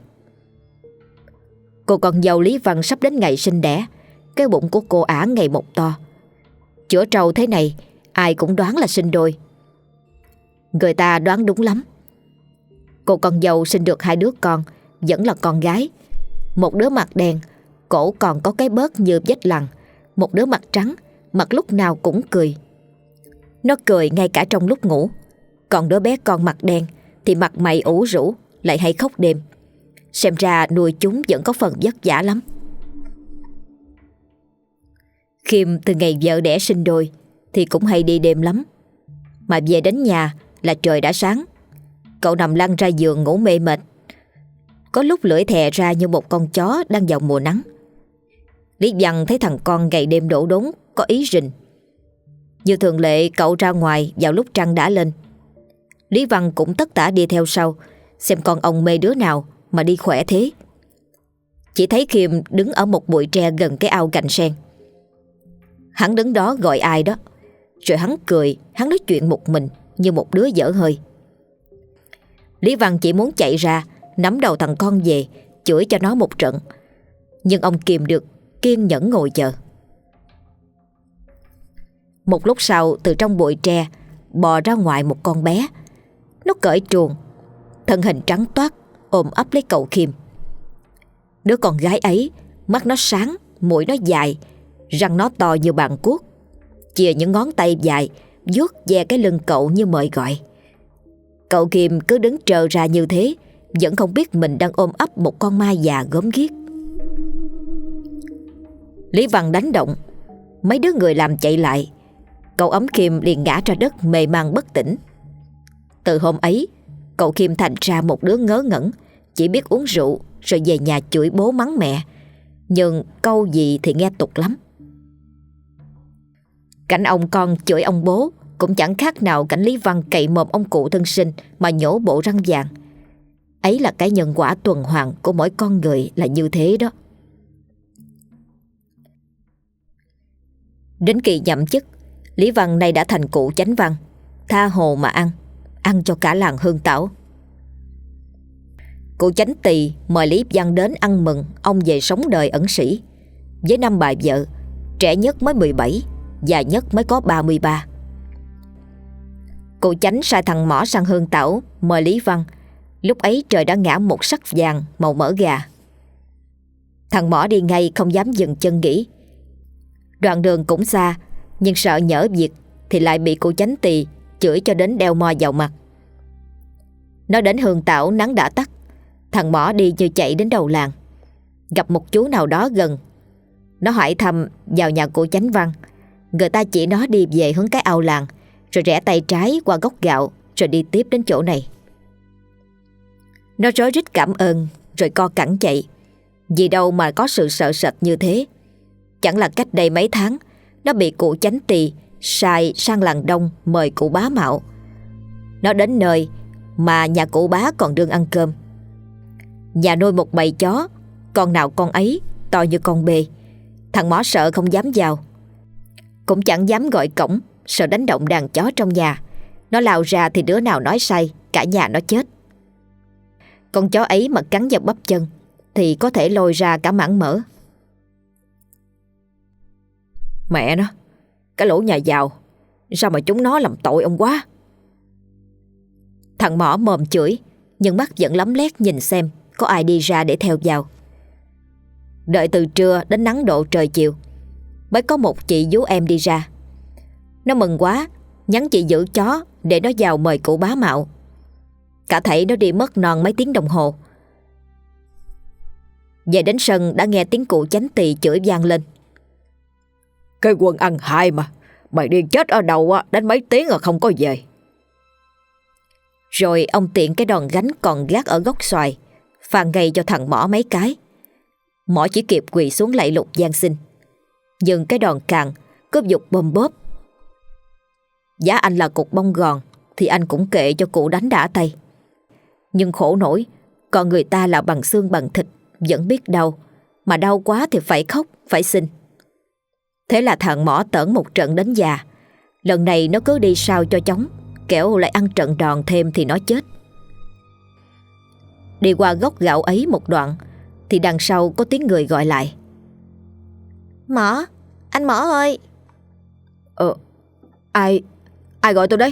Cô con dâu Lý Văn sắp đến ngày sinh đẻ. Cái bụng của cô ả ngày một to. Chữa trâu thế này ai cũng đoán là sinh đôi. Người ta đoán đúng lắm. Cô con dâu sinh được hai đứa con, vẫn là con gái. Một đứa mặt đen, cổ còn có cái bớt như vết lằn. Một đứa mặt trắng, mặt lúc nào cũng cười. Nó cười ngay cả trong lúc ngủ. Còn đứa bé con mặt đen thì mặt mày ủ rũ, lại hay khóc đêm. Xem ra nuôi chúng vẫn có phần vất vả lắm. Khiêm từ ngày vợ đẻ sinh đôi thì cũng hay đi đêm lắm. Mà về đến nhà là trời đã sáng. Cậu nằm lăn ra giường ngủ mê mệt. Có lúc lưỡi thè ra như một con chó đang vào mùa nắng. Lý Văn thấy thằng con ngày đêm đổ đốn, có ý rình. Như thường lệ cậu ra ngoài vào lúc trăng đã lên. Lý Văn cũng tất tả đi theo sau, xem con ông mê đứa nào mà đi khỏe thế. Chỉ thấy Khiêm đứng ở một bụi tre gần cái ao cành sen. Hắn đứng đó gọi ai đó, rồi hắn cười, hắn nói chuyện một mình như một đứa dở hơi. Lý Văn chỉ muốn chạy ra nắm đầu thằng con về, chửi cho nó một trận. Nhưng ông kìm được, kiên nhẫn ngồi chờ. Một lúc sau, từ trong bụi tre bò ra ngoài một con bé. Nó cởi truồng, thân hình trắng toát, ôm ấp lấy cậu Khiêm. Đứa con gái ấy, mắt nó sáng, mũi nó dài, răng nó to như bàn cuốc, chìa những ngón tay dài vuốt ve cái lưng cậu như mời gọi. Cậu Khiêm cứ đứng trơ ra như thế, vẫn không biết mình đang ôm ấp một con ma già gớm ghiếc. Lý Văn đánh động, mấy đứa người làm chạy lại. Cậu ấm Khiêm liền ngã ra đất mê man bất tỉnh. Từ hôm ấy, cậu Khiêm thành ra một đứa ngớ ngẩn, chỉ biết uống rượu rồi về nhà chửi bố mắng mẹ, nhưng câu gì thì nghe tục lắm. Cảnh ông con chửi ông bố cũng chẳng khác nào cảnh Lý Văn cậy mồm ông cụ thân sinh mà nhổ bộ răng vàng. Ấy là cái nhân quả tuần hoàn của mỗi con người là như thế đó. Đến kỳ nhậm chức, Lý Văn nay đã thành cụ chánh văn, tha hồ mà ăn, ăn cho cả làng Hương Tảo. Cụ Chánh Tỳ mời Lý Văn đến ăn mừng ông về sống đời ẩn sĩ, với năm bà vợ, trẻ nhất mới mười bảy, già nhất mới có ba mươi ba. Cụ Chánh sai thằng Mỏ sang Hương Tảo mời Lý Văn. Lúc ấy trời đã ngã một sắc vàng màu mỡ gà. Thằng Mỏ đi ngay không dám dừng chân nghỉ. Đoạn đường cũng xa, nhưng sợ nhỡ việc thì lại bị cụ Chánh Tỳ chửi cho đến đeo mo vào mặt. Nó đến Hương Tảo nắng đã tắt. Thằng Mỏ đi như chạy đến đầu làng, gặp một chú nào đó gần. Nó hỏi thăm vào nhà cụ chánh văn, Người ta chỉ nó đi về hướng cái ao làng, rồi rẽ tay trái qua gốc gạo, rồi đi tiếp đến chỗ này. Nó rối rít cảm ơn rồi co cẳng chạy. Vì đâu mà có sự sợ sệt như thế. Chẳng là cách đây mấy tháng nó bị cụ Chánh Tỳ sai sang làng Đông mời cụ Bá Mạo. Nó đến nơi mà nhà cụ Bá còn đương ăn cơm. Nhà nuôi một bầy chó, con nào con ấy, to như con bê. Thằng Mỏ sợ không dám vào, cũng chẳng dám gọi cổng, sợ đánh động đàn chó trong nhà. Nó lao ra thì đứa nào nói sai, cả nhà nó chết. Con chó ấy mà cắn vào bắp chân thì có thể lôi ra cả mảng mỡ.
Mẹ nó, cái lũ nhà giàu, sao mà chúng nó làm tội ông quá.
Thằng Mỏ mồm chửi, nhưng mắt vẫn lấm lét nhìn xem có ai đi ra để theo vào. Đợi từ trưa đến nắng độ trời chiều mới có một chị vú em đi ra. Nó mừng quá, nhắn chị giữ chó để nó vào mời cụ Bá Mạo. Cả thảy nó đi mất non mấy tiếng đồng hồ. Về đến sân đã nghe tiếng cụ Chánh Tỳ chửi vang lên.
Cái quân ăn hại mà, mày điên chết ở đầu đến mấy tiếng rồi không có về.
Rồi ông tiện cái đòn gánh còn gác ở gốc xoài, phàn ngay cho thằng Mỏ mấy cái. Mỏ chỉ kịp quỳ xuống lạy lục van xin, nhưng cái đòn càng cướp giục bôm bóp. Giá anh là cục bông gòn thì anh cũng kệ cho cụ đánh đã tay. Nhưng khổ nổi, còn người ta là bằng xương bằng thịt, vẫn biết đau, mà đau quá thì phải khóc, phải xin. Thế là thằng Mỏ tởn một trận đến già. Lần này nó cứ đi sao cho chóng, kẻo lại ăn trận đòn thêm thì nó chết. Đi qua gốc gạo ấy một đoạn thì đằng sau có tiếng người gọi lại.
Mỏ, anh Mỏ ơi.
Ờ, ai, ai gọi tôi đấy?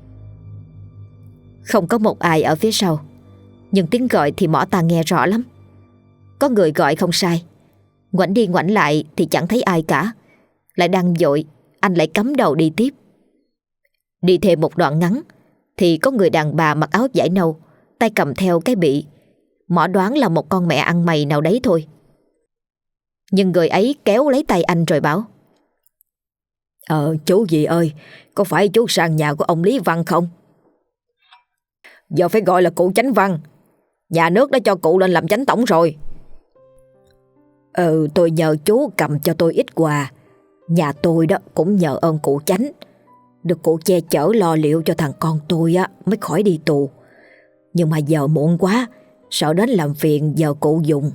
Không có một ai ở phía sau, nhưng tiếng gọi thì Mỏ ta nghe rõ lắm. Có người gọi không sai. Ngoảnh đi ngoảnh lại thì chẳng thấy ai cả. Lại đang vội, anh lại cắm đầu đi tiếp. Đi thêm một đoạn ngắn thì có người đàn bà mặc áo vải nâu, tay cầm theo cái bị. Mỏ đoán là một con mẹ ăn mày nào đấy thôi. Nhưng người ấy kéo lấy tay anh rồi bảo:
Ờ chú gì ơi, có phải chú sang nhà của ông Lý Văn không? Giờ phải gọi là cụ Chánh Văn. Nhà nước đã cho cụ lên làm chánh tổng rồi. Ừ, tôi nhờ chú cầm cho tôi ít quà. Nhà tôi đó cũng nhờ ơn cụ Chánh, được cụ che chở lo liệu cho thằng con tôi á mới khỏi đi tù. Nhưng mà giờ muộn quá, sợ đến làm phiền giờ cụ dùng.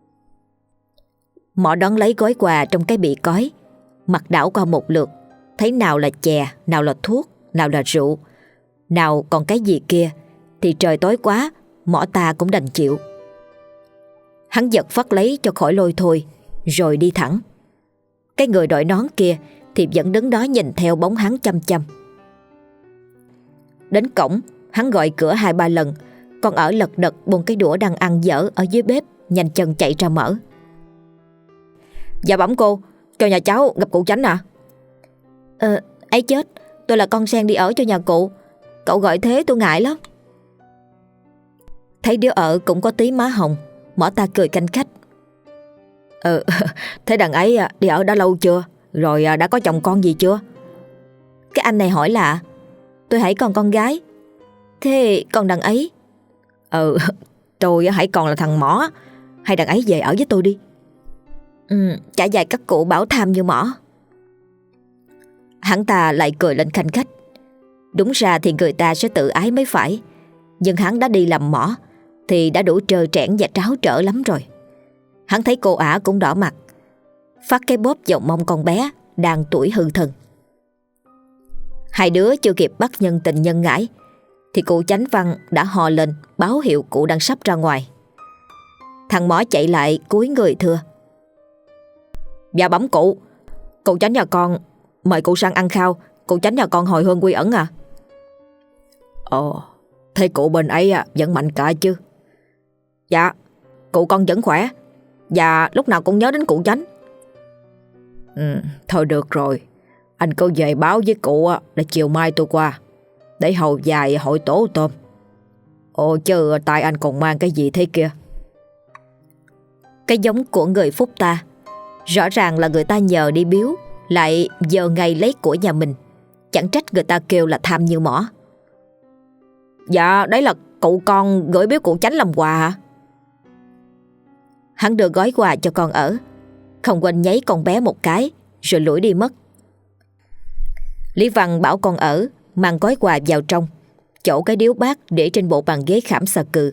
Mỏ đón lấy gói quà trong cái bị cói, mặt đảo qua một lượt, thấy nào là chè, nào là thuốc, nào là rượu, nào còn cái gì kia, thì trời tối quá, Mỏ ta cũng đành chịu. Hắn giật phát lấy cho khỏi lôi thôi, rồi đi thẳng. Cái người đội nón kia thì vẫn đứng đó nhìn theo bóng hắn chăm chăm. Đến cổng, hắn gọi cửa hai ba lần, còn ở lật đật buông cái đũa đang ăn dở ở dưới bếp, nhanh chân chạy ra mở.
Dạ bẩm cô, cho nhà cháu gặp cụ Chánh à?
Ờ, ấy chết, tôi là con sen đi ở cho nhà cụ. Cậu gọi thế tôi ngại lắm.
Thấy đứa ở cũng có tí má hồng, Mỏ ta cười canh khách.
Ừ, thế đằng ấy đi ở đã lâu chưa? Rồi đã có chồng con gì chưa?
Cái anh này hỏi lạ. Tôi hãy còn con gái. Thế còn đằng ấy?
Ừ, tôi hãy còn là thằng Mỏ. Hay đằng ấy về ở với tôi đi.
Ừ, chả dạy các cụ bảo tham như Mỏ.
Hắn ta lại cười lên khanh khách. Đúng ra thì người ta sẽ tự ái mới phải, nhưng hắn đã đi làm Mỏ thì đã đủ trơ trẽn và tráo trở lắm rồi. Hắn thấy cô ả cũng đỏ mặt, phát cái bóp vào mông con bé đang tuổi hư thần. Hai đứa chưa kịp bắt nhân tình nhân ngãi thì cụ Chánh Văn đã hò lên báo hiệu cụ đang sắp ra ngoài. Thằng Mỏ chạy lại cúi người thưa:
Dạ bẩm cụ, cụ Chánh nhà con mời cụ sang ăn khao. Cụ Chánh nhà con hồi hương quy ẩn à? Ồ, thế cụ bên ấy vẫn mạnh cả chứ? Dạ, cụ con vẫn khỏe, và lúc nào cũng nhớ đến cụ Chánh. Ừ, thôi được rồi, anh cứ về báo với cụ là chiều mai tôi qua để hầu dài hội tổ tôm. Ồ chứ tại anh còn mang cái gì thế kia?
Cái giống của người Phúc ta, rõ ràng là người ta nhờ đi biếu, lại giờ ngày lấy của nhà mình. Chẳng trách người ta kêu là tham như mỏ.
Dạ đấy là cụ con gửi biếu cụ Chánh làm quà hả?
Hắn đưa gói quà cho con ở, không quên nháy con bé một cái rồi lủi đi mất. Lý Văn bảo con ở mang gói quà vào trong, chỗ cái điếu bát để trên bộ bàn ghế khảm xà cừ.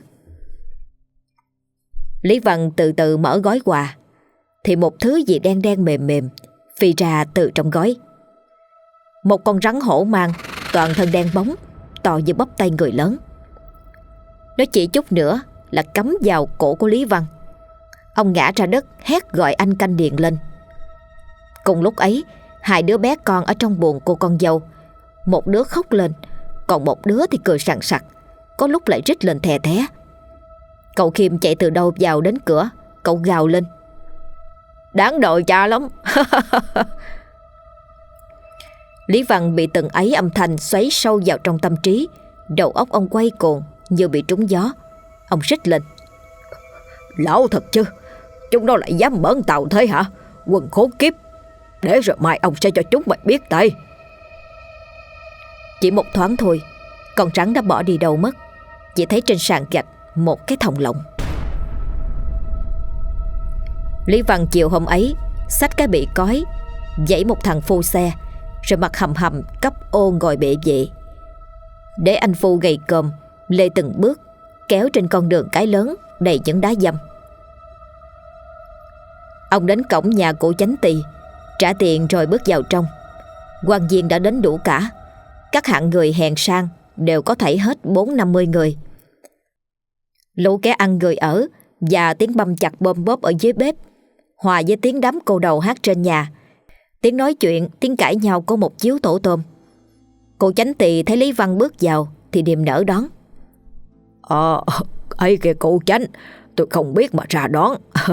Lý Văn từ từ mở gói quà thì một thứ gì đen đen mềm mềm phi ra từ trong gói. Một con rắn hổ mang, toàn thân đen bóng, to như bắp tay người lớn. Nó chỉ chút nữa là cắm vào cổ của Lý Văn. Ông ngã ra đất hét gọi anh canh điện lên. Cùng lúc ấy, hai đứa bé con ở trong buồng cô con dâu, một đứa khóc lên, còn một đứa thì cười sằng sặc, có lúc lại rít lên thè thé. Cậu Khiêm chạy từ đâu vào đến cửa, cậu gào lên:
Đáng đợi cha lắm.
Lý Văn bị từng ấy âm thanh xoáy sâu vào trong tâm trí. Đầu óc ông quay cuồng như bị trúng gió. Ông rít lên:
Lão thật chứ, chúng nó lại dám bỡn tàu thế hả? Quần khốn kiếp, để rồi mai ông sẽ cho chúng mày biết tay.
Chỉ một thoáng thôi, con rắn đã bỏ đi đâu mất. Chỉ thấy trên sàn gạch một cái thòng lọng. Lý Văn chiều hôm ấy xách cái bị cói, dãy một thằng phu xe, rồi mặt hầm hầm cấp ô ngồi bệ vệ, để anh phu gầy còm lê từng bước kéo trên con đường cái lớn đầy những đá dăm. Ông đến cổng nhà cụ Chánh Tỳ, trả tiền rồi bước vào trong. Quan viên đã đến đủ cả. Các hạng người hèn sang đều có thể hết bốn năm mươi người. Lũ kẻ ăn người ở và tiếng băm chặt bôm bóp ở dưới bếp, hòa với tiếng đám cô đầu hát trên nhà, tiếng nói chuyện, tiếng cãi nhau của một chiếu tổ tôm. Cụ Chánh Tỳ thấy Lý Văn bước vào thì điềm nở đón.
Ờ, ấy kìa cụ Chánh, tôi không biết mà ra đón.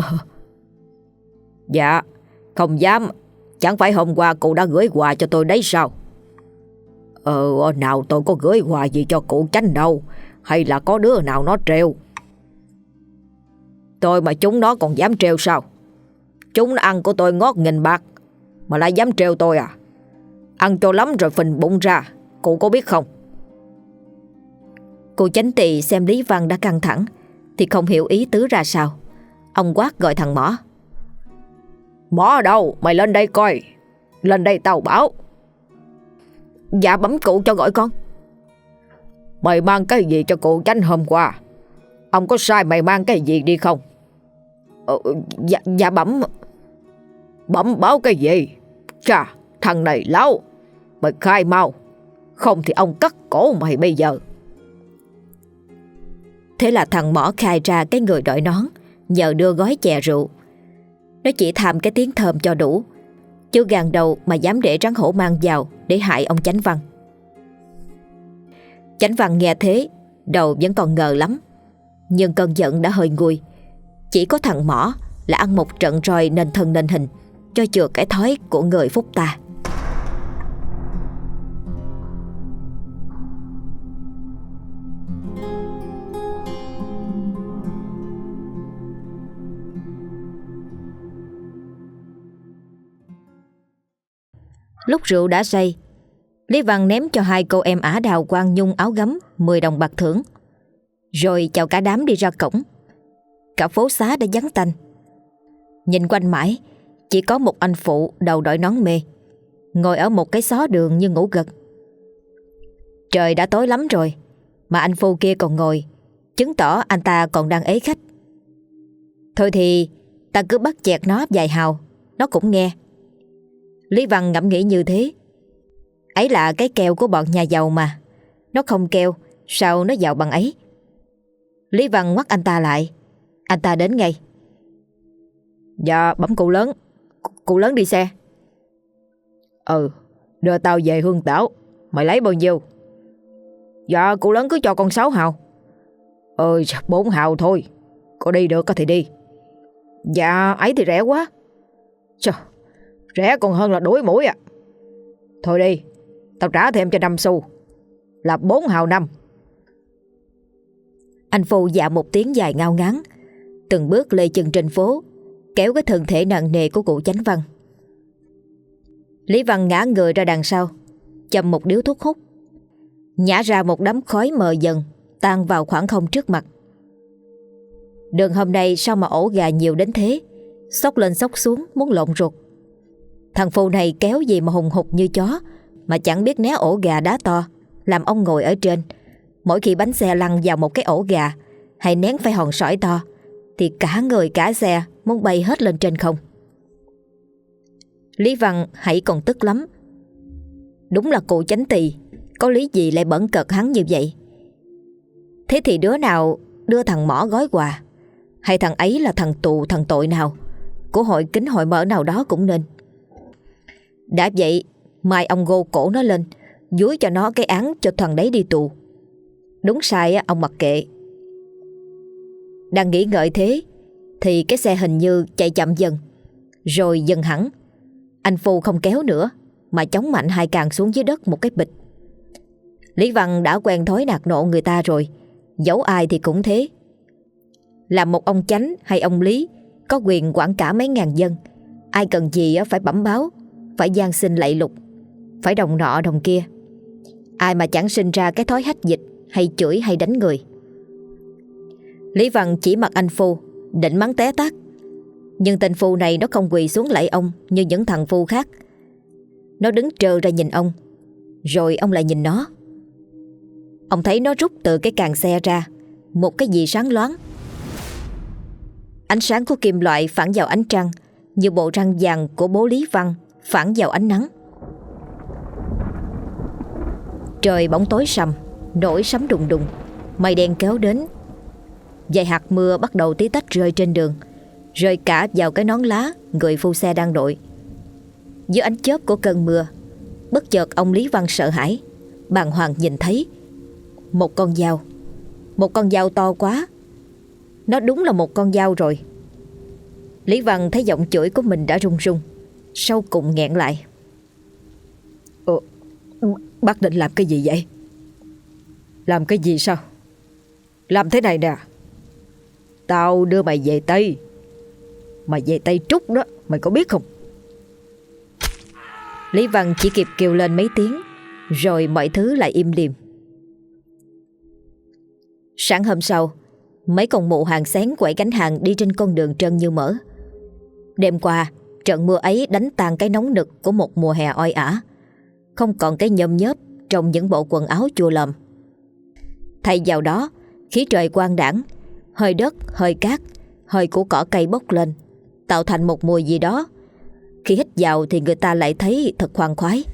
Dạ, không dám. Chẳng phải hôm qua cụ đã gửi quà cho tôi đấy sao? Ờ, nào tôi có gửi quà gì cho cụ Chánh đâu. Hay là có đứa nào nó treo? Tôi mà chúng nó còn dám treo sao? Chúng nó ăn của tôi ngót nghìn bạc mà lại dám treo tôi à? Ăn cho lắm rồi phình bụng ra, cụ có biết không?
Cụ Chánh Tỳ xem Lý Văn đã căng thẳng thì không hiểu ý tứ ra sao. Ông quát gọi thằng Mỏ.
Mỏ đâu? Mày lên đây coi. Lên đây tao bảo.
Dạ bẩm cụ cho gọi con.
Mày mang cái gì cho cụ Chánh hôm qua? Ông có sai mày mang cái gì đi không?
Ờ, dạ, dạ bẩm.
Bẩm báo cái gì? Chà, thằng này láo. Mày khai mau, không thì ông cắt cổ mày bây giờ.
Thế là thằng Mỏ khai ra cái người đội nón nhờ đưa gói chè rượu. Nó chỉ tham cái tiếng thơm cho đủ, chứ gàn đầu mà dám để rắn hổ mang vào để hại ông Chánh Văn. Chánh Văn nghe thế, đầu vẫn còn ngờ lắm, nhưng cơn giận đã hơi nguôi. Chỉ có thằng Mỏ là ăn một trận roi nên thân nên hình, cho chừa cái thói của người phúc ta. Lúc rượu đã say, Lý Văn ném cho hai cô em ả đào Quang Nhung áo gấm mười đồng bạc thưởng, rồi chào cả đám đi ra cổng. Cả phố xá đã vắng tanh. Nhìn quanh mãi, chỉ có một anh phụ đầu đội nón mê ngồi ở một cái xó đường như ngủ gật. Trời đã tối lắm rồi mà anh phu kia còn ngồi, chứng tỏ anh ta còn đang ế khách. Thôi thì ta cứ bắt chẹt nó vài hào, nó cũng nghe. Lý Văn ngẫm nghĩ như thế. Ấy là cái kèo của bọn nhà giàu mà, nó không keo sao nó giàu bằng ấy. Lý Văn ngoắt anh ta lại. Anh ta đến ngay.
Dạ bẩm cụ lớn. Cụ lớn đi xe. Ừ, đưa tao về Hương Tảo. Mày lấy bao nhiêu? Dạ cụ lớn cứ cho con sáu hào. Ừ, bốn hào thôi. Có đi được thì đi. Dạ ấy thì rẻ quá. Trời, rẻ còn hơn là đuổi mũi à. Thôi đi, tao trả thêm cho năm xu, là bốn hào năm.
Anh phu dạ một tiếng dài ngao ngán, từng bước lê chân trên phố, kéo cái thân thể nặng nề của cụ Chánh Văn. Lý Văn ngã người ra đằng sau, châm một điếu thuốc hút, nhả ra một đám khói mờ dần tan vào khoảng không trước mặt. Đường hôm nay sao mà ổ gà nhiều đến thế, xốc lên xốc xuống muốn lộn ruột. Thằng phu này kéo gì mà hùng hục như chó, mà chẳng biết né ổ gà đá to, làm ông ngồi ở trên. Mỗi khi bánh xe lăn vào một cái ổ gà hay nén phải hòn sỏi to thì cả người cả xe muốn bay hết lên trên không. Lý Văn hãy còn tức lắm. Đúng là cụ chánh tỳ, có lý gì lại bẩn cợt hắn như vậy. Thế thì đứa nào đưa thằng Mỏ gói quà, hay thằng ấy là thằng tù thằng tội nào của hội kính hội mở nào đó cũng nên. Đã vậy mai ông gô cổ nó lên, dúi cho nó cái án cho thằng đấy đi tù. Đúng sai ông mặc kệ. Đang nghĩ ngợi thế thì cái xe hình như chạy chậm dần, rồi dần hẳn. Anh phu không kéo nữa mà chống mạnh hai càng xuống dưới đất một cái bịch. Lý Văn đã quen thói nạt nộ người ta rồi, giấu ai thì cũng thế. Làm một ông chánh hay ông Lý có quyền quản cả mấy ngàn dân, ai cần gì phải bẩm báo, phải van xin lạy lục, phải đồng nọ đồng kia. Ai mà chẳng sinh ra cái thói hách dịch hay chửi hay đánh người. Lý Văn chỉ mặt anh phu, định mắng té tát. Nhưng tên phu này nó không quỳ xuống lạy ông như những thằng phu khác. Nó đứng trơ ra nhìn ông, rồi ông lại nhìn nó. Ông thấy nó rút từ cái càng xe ra một cái gì sáng loáng. Ánh sáng của kim loại phản vào ánh trăng, như bộ răng vàng của bố Lý Văn phản vào ánh nắng. Trời bỗng tối sầm, nổi sấm đùng đùng, mây đen kéo đến. Vài hạt mưa bắt đầu tí tách rơi trên đường, rơi cả vào cái nón lá người phu xe đang đội. Dưới ánh chớp của cơn mưa, bất chợt ông Lý Văn sợ hãi, bàng hoàng nhìn thấy một con dao. Một con dao to quá. Nó đúng là một con dao rồi. Lý Văn thấy giọng chửi của mình đã run run, sau cùng nghẹn lại.
Ồ, bác định làm cái gì vậy? Làm cái gì sao? Làm thế này nè, tao đưa mày về Tây. Mày về Tây Trúc đó, mày có biết không?
Lý Văn chỉ kịp kêu lên mấy tiếng, rồi mọi thứ lại im lìm. Sáng hôm sau, mấy con mụ hàng xén quẩy gánh hàng đi trên con đường trơn như mỡ. Đêm qua, trận mưa ấy đánh tan cái nóng nực của một mùa hè oi ả, không còn cái nhôm nhớp trong những bộ quần áo chua lòm. Thay vào đó, khí trời quang đãng, hơi đất, hơi cát, hơi của cỏ cây bốc lên, tạo thành một mùi gì đó. Khi hít vào thì người ta lại thấy thật khoan khoái.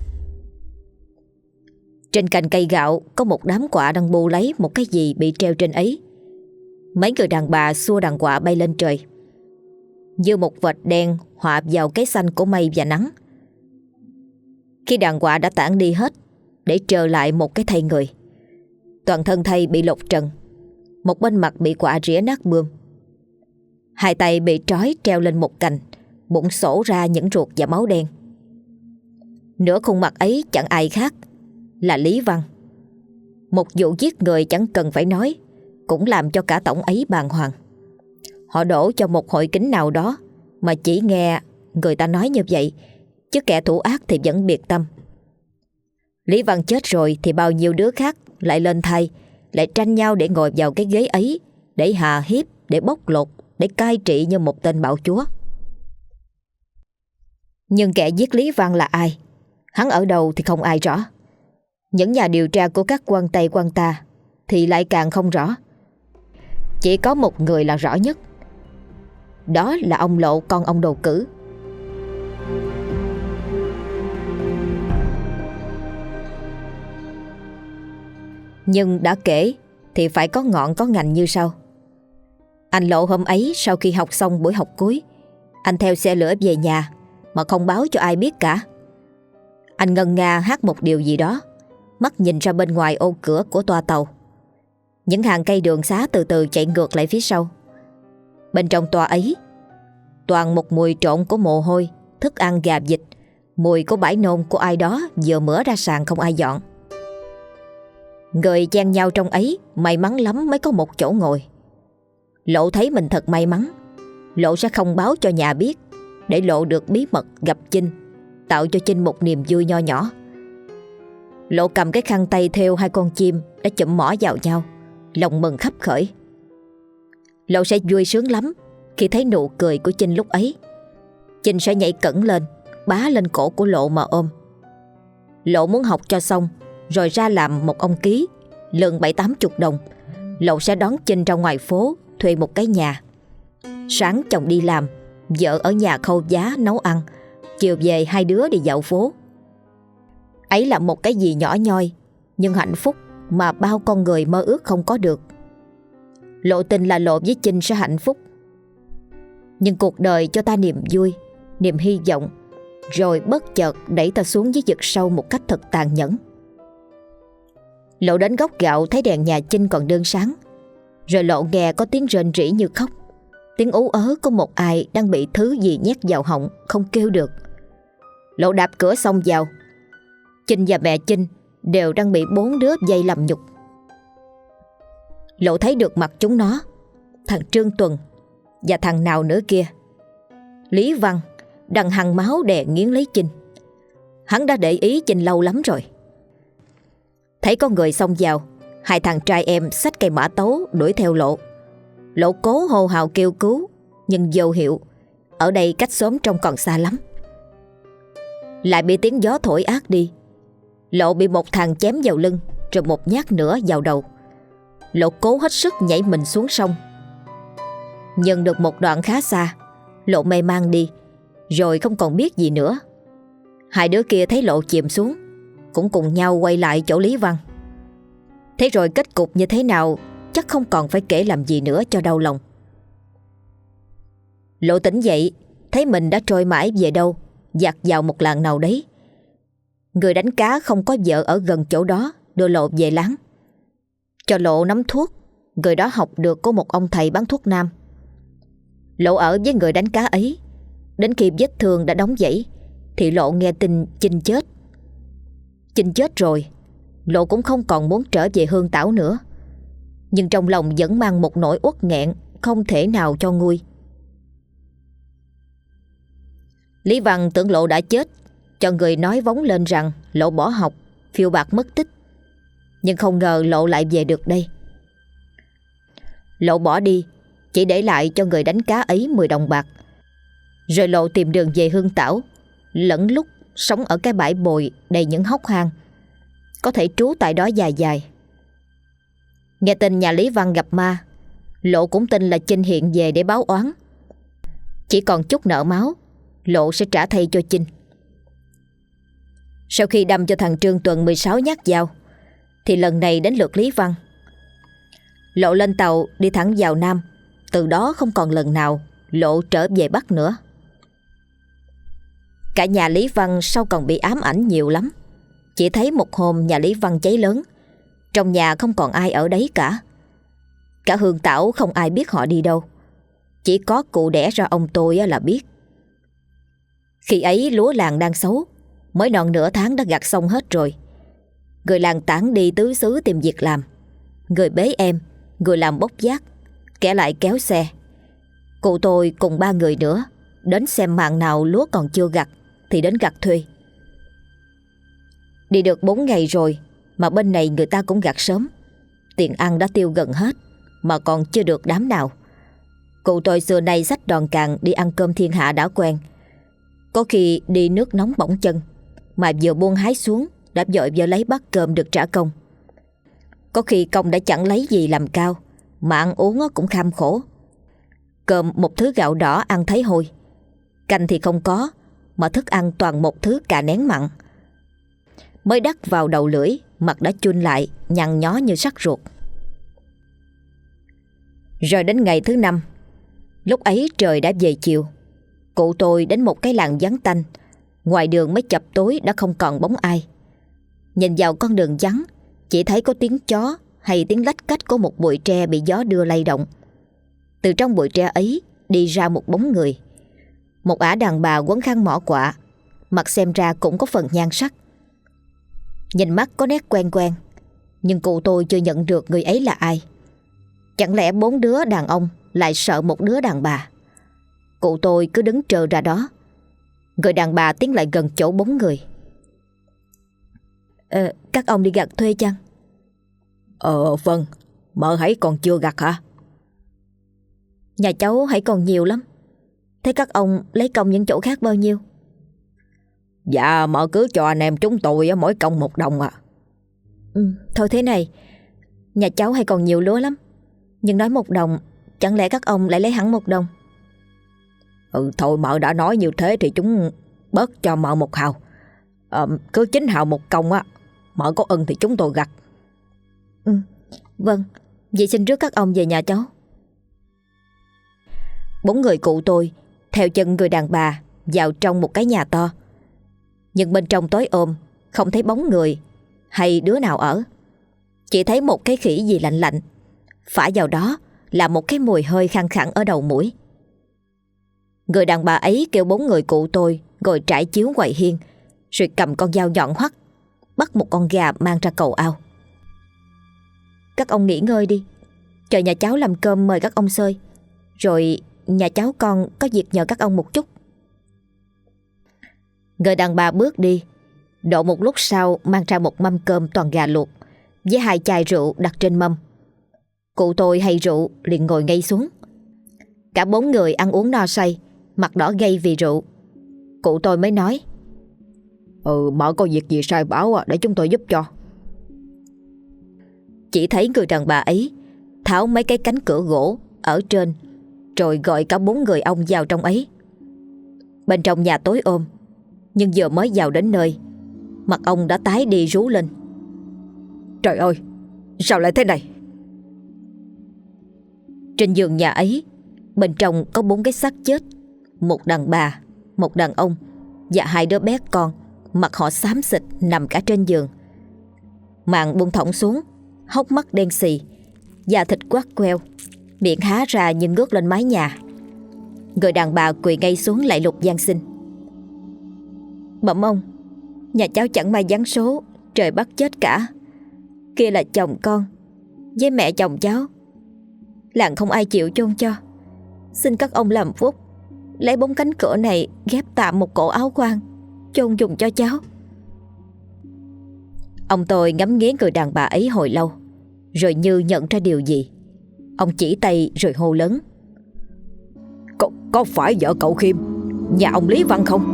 Trên cành cây gạo có một đám quạ đang bu lấy một cái gì bị treo trên ấy. Mấy người đàn bà xua đàn quạ bay lên trời, như một vệt đen họa vào cái xanh của mây và nắng. Khi đàn quạ đã tản đi hết, để trở lại một cái thây người. Toàn thân thây bị lột trần, một bên mặt bị quạ rỉa nát bươm, hai tay bị trói treo lên một cành, bụng sổ ra những ruột và máu đen. Nửa khuôn mặt ấy chẳng ai khác là Lý Văn. Một vụ giết người chẳng cần phải nói, cũng làm cho cả tổng ấy bàng hoàng. Họ đổ cho một hội kính nào đó mà chỉ nghe người ta nói như vậy, chứ kẻ thủ ác thì vẫn biệt tâm. Lý Văn chết rồi thì bao nhiêu đứa khác lại lên thay, lại tranh nhau để ngồi vào cái ghế ấy, để hà hiếp, để bóc lột, để cai trị như một tên bạo chúa. Nhưng kẻ giết Lý Văn là ai, hắn ở đâu thì không ai rõ. Những nhà điều tra của các quan Tây quan ta thì lại càng không rõ. Chỉ có một người là rõ nhất, đó là ông Lộ, con ông Đồ Cử. Nhưng đã kể thì phải có ngọn có ngành như sau. Anh Lộ hôm ấy sau khi học xong buổi học cuối, anh theo xe lửa về nhà mà không báo cho ai biết cả. Anh ngân nga hát một điều gì đó, mắt nhìn ra bên ngoài ô cửa của toa tàu. Những hàng cây đường xá từ từ chạy ngược lại phía sau. Bên trong toa ấy toàn một mùi trộn của mồ hôi, thức ăn gà vịt, mùi của bãi nôn của ai đó vừa mửa ra sàn không ai dọn. Người chen nhau trong ấy may mắn lắm mới có một chỗ ngồi. Lộ thấy mình thật may mắn. Lộ sẽ không báo cho nhà biết, để Lộ được bí mật gặp Chinh, tạo cho Chinh một niềm vui nho nhỏ. Lộ cầm cái khăn tay thêu hai con chim đã chụm mỏ vào nhau, lòng mừng khắp khởi. Lộ sẽ vui sướng lắm khi thấy nụ cười của Chinh lúc ấy. Chinh sẽ nhảy cẫng lên, bá lên cổ của Lộ mà ôm. Lộ muốn học cho xong rồi ra làm một ông ký, lương bảy tám chục đồng. Lộ sẽ đón Chinh ra ngoài phố thuê một cái nhà. Sáng chồng đi làm, vợ ở nhà khâu giá nấu ăn, chiều về hai đứa đi dạo phố. Ấy là một cái gì nhỏ nhoi nhưng hạnh phúc mà bao con người mơ ước không có được. Lộ tin là Lộ với Chinh sẽ hạnh phúc. Nhưng cuộc đời cho ta niềm vui, niềm hy vọng, rồi bất chợt đẩy ta xuống dưới vực sâu một cách thật tàn nhẫn. Lộ đến gốc gạo thấy đèn nhà Chinh còn đương sáng. Rồi Lộ nghe có tiếng rên rỉ như khóc, tiếng ú ớ của một ai đang bị thứ gì nhét vào họng không kêu được. Lộ đạp cửa xông vào. Chinh và mẹ Chinh đều đang bị bốn đứa dây làm nhục. Lộ thấy được mặt chúng nó, thằng Trương Tuần và thằng nào nữa kia. Lý Văn đang hằn máu đè nghiến lấy Chinh. Hắn đã để ý Chinh lâu lắm rồi. Thấy có người xông vào, hai thằng trai em xách cây mã tấu đuổi theo Lộ. Lộ cố hô hào kêu cứu nhưng vô hiệu. Ở đây cách xóm trông còn xa lắm. Lại bị tiếng gió thổi át đi. Lộ bị một thằng chém vào lưng, rồi một nhát nữa vào đầu. Lộ cố hết sức nhảy mình xuống sông. Nhưng được một đoạn khá xa, Lộ mê man đi, rồi không còn biết gì nữa. Hai đứa kia thấy Lộ chìm xuống, cũng cùng nhau quay lại chỗ Lý Văn. Thế rồi kết cục như thế nào chắc không còn phải kể làm gì nữa cho đau lòng. Lộ tỉnh dậy, thấy mình đã trôi mãi về đâu, dạt vào một làng nào đấy. Người đánh cá không có vợ ở gần chỗ đó đưa Lộ về láng. Cho Lộ nắm thuốc, người đó học được của một ông thầy bán thuốc nam. Lộ ở với người đánh cá ấy. Đến khi vết thương đã đóng dãy thì Lộ nghe tin Chinh chết. Chinh chết rồi, Lộ cũng không còn muốn trở về Hương Tảo nữa. Nhưng trong lòng vẫn mang một nỗi uất nghẹn không thể nào cho nguôi. Lý Văn tưởng Lộ đã chết, cho người nói vóng lên rằng Lộ bỏ học, phiêu bạt mất tích. Nhưng không ngờ Lộ lại về được đây. Lộ bỏ đi chỉ để lại cho người đánh cá ấy mười đồng bạc. Rồi Lộ tìm đường về Hương Tảo, lẫn lúc sống ở cái bãi bồi đầy những hốc hang, có thể trú tại đó dài dài. Nghe tin nhà Lý Văn gặp ma, Lộ cũng tin là Chinh hiện về để báo oán. Chỉ còn chút nợ máu, Lộ sẽ trả thay cho Chinh. Sau khi đâm cho thằng Trương Tuần mười sáu nhát dao, thì lần này đến lượt Lý Văn. Lộ lên tàu đi thẳng vào Nam. Từ đó không còn lần nào Lộ trở về Bắc nữa. Cả nhà Lý Văn sau còn bị ám ảnh nhiều lắm. Chỉ thấy một hôm nhà Lý Văn cháy lớn, trong nhà không còn ai ở đấy cả. Cả Hương Tảo không ai biết họ đi đâu. Chỉ có cụ đẻ ra ông tôi là biết. Khi ấy lúa làng đang xấu, mới non nửa tháng đã gặt xong hết rồi. Người làng tản đi tứ xứ tìm việc làm. Người bế em, người làm bốc vác, kẻ lại kéo xe. Cụ tôi cùng ba người nữa đến xem màn nào lúa còn chưa gặt thì đến gặt thuê. Đi được bốn ngày rồi mà bên này người ta cũng gặt sớm. Tiền ăn đã tiêu gần hết mà còn chưa được đám nào. Cụ tôi xưa nay xách đòn càng đi ăn cơm thiên hạ đã quen. Có khi đi nước nóng bỏng chân, mà vừa buông hái xuống đã vội vợ lấy bát cơm được trả công. Có khi công đã chẳng lấy gì làm cao, mà ăn uống cũng kham khổ. Cơm một thứ gạo đỏ ăn thấy hôi, canh thì không có, mà thức ăn toàn một thứ cà nén mặn. Mới đắc vào đầu lưỡi, mặt đã chun lại, nhăn nhó như sắt ruột. Rồi đến ngày thứ năm, lúc ấy trời đã về chiều. Cụ tôi đến một cái làng vắng tanh. Ngoài đường mới chập tối đã không còn bóng ai. Nhìn vào con đường vắng, chỉ thấy có tiếng chó hay tiếng lách cách của một bụi tre bị gió đưa lay động. Từ trong bụi tre ấy đi ra một bóng người. Một ả đàn bà quấn khăn mỏ quạ, mặt xem ra cũng có phần nhan sắc. Nhìn mắt có nét quen quen, nhưng cụ tôi chưa nhận được người ấy là ai. Chẳng lẽ bốn đứa đàn ông lại sợ một đứa đàn bà? Cụ tôi cứ đứng trơ ra đó. Người đàn bà tiến lại gần chỗ bốn người. Ờ, các ông đi gặt thuê chăng?
Ờ vâng, mợ hãy còn chưa gặt hả?
Nhà cháu hãy còn nhiều lắm. Thế các ông lấy công những chỗ khác bao nhiêu?
Dạ mợ cứ cho anh em chúng tôi mỗi công một đồng à.
Ừ, thôi thế này, nhà cháu hay còn nhiều lúa lắm, nhưng nói một đồng, chẳng lẽ các ông lại lấy hẳn một đồng?
Ừ thôi mợ đã nói như thế thì chúng bớt cho mợ một hào. à, Cứ chín hào một công á. Mợ có ưng thì chúng tôi gặt.
Ừ, vâng, vậy xin rước các ông về nhà cháu. Bốn người cụ tôi theo chân người đàn bà vào trong một cái nhà to. Nhưng bên trong tối ôm, không thấy bóng người hay đứa nào ở. Chỉ thấy một cái khỉ gì lạnh lạnh, phả vào đó là một cái mùi hơi khăng khẳng ở đầu mũi. Người đàn bà ấy kêu bốn người cụ tôi ngồi trải chiếu ngoài hiên, rồi cầm con dao nhọn hoắt bắt một con gà mang ra cầu ao. Các ông nghỉ ngơi đi, chờ nhà cháu làm cơm mời các ông xơi, rồi nhà cháu con có việc nhờ các ông một chút. Người đàn bà bước đi, độ một lúc sau mang ra một mâm cơm toàn gà luộc với hai chai rượu đặt trên mâm. Cụ tôi hay rượu liền ngồi ngay xuống. Cả bốn người ăn uống no say, mặt đỏ gay vì rượu. Cụ tôi mới nói:
Ừ mợ có việc gì sai bảo à, để chúng tôi giúp cho.
Chỉ thấy người đàn bà ấy tháo mấy cái cánh cửa gỗ ở trên, rồi gọi cả bốn người ông vào trong ấy. Bên trong nhà tối ôm, nhưng vừa mới vào đến nơi, mặt ông đã tái đi rú lên.
Trời ơi, sao lại thế này?
Trên giường nhà ấy, bên trong có bốn cái xác chết. Một đàn bà, một đàn ông và hai đứa bé con. Mặt họ xám xịt nằm cả trên giường. Màn buông thõng xuống, hốc mắt đen xì, da thịt quắt queo, miệng há ra như ngước lên mái nhà. Người đàn bà quỳ ngay xuống lạy lục van xin: Bẩm ông, nhà cháu chẳng may giáng số, trời bắt chết cả. Kia là chồng con với mẹ chồng cháu, làng không ai chịu chôn cho. Xin các ông làm phúc, lấy bốn cánh cửa này ghép tạm một cổ áo quan, chôn dùng cho cháu. Ông tôi ngắm nghía người đàn bà ấy hồi lâu, rồi như nhận ra điều gì, ông chỉ tay rồi hô lớn:
Có, có phải vợ cậu Khiêm, nhà ông Lý Văn không?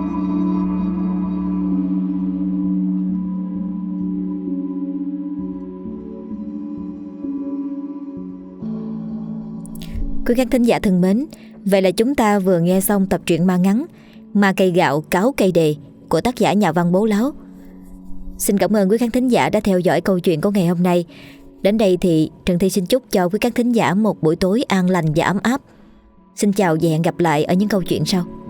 Quý khán thính giả thân mến, vậy là chúng ta vừa nghe xong tập truyện ma ngắn Ma Cây Gạo Cáo Cây Đề của tác giả nhà văn Bố Láo. Xin cảm ơn quý khán thính giả đã theo dõi câu chuyện của ngày hôm nay. Đến đây thì Trần Thi xin chúc cho quý khán thính giả một buổi tối an lành và ấm áp. Xin chào và hẹn gặp lại ở những câu chuyện sau.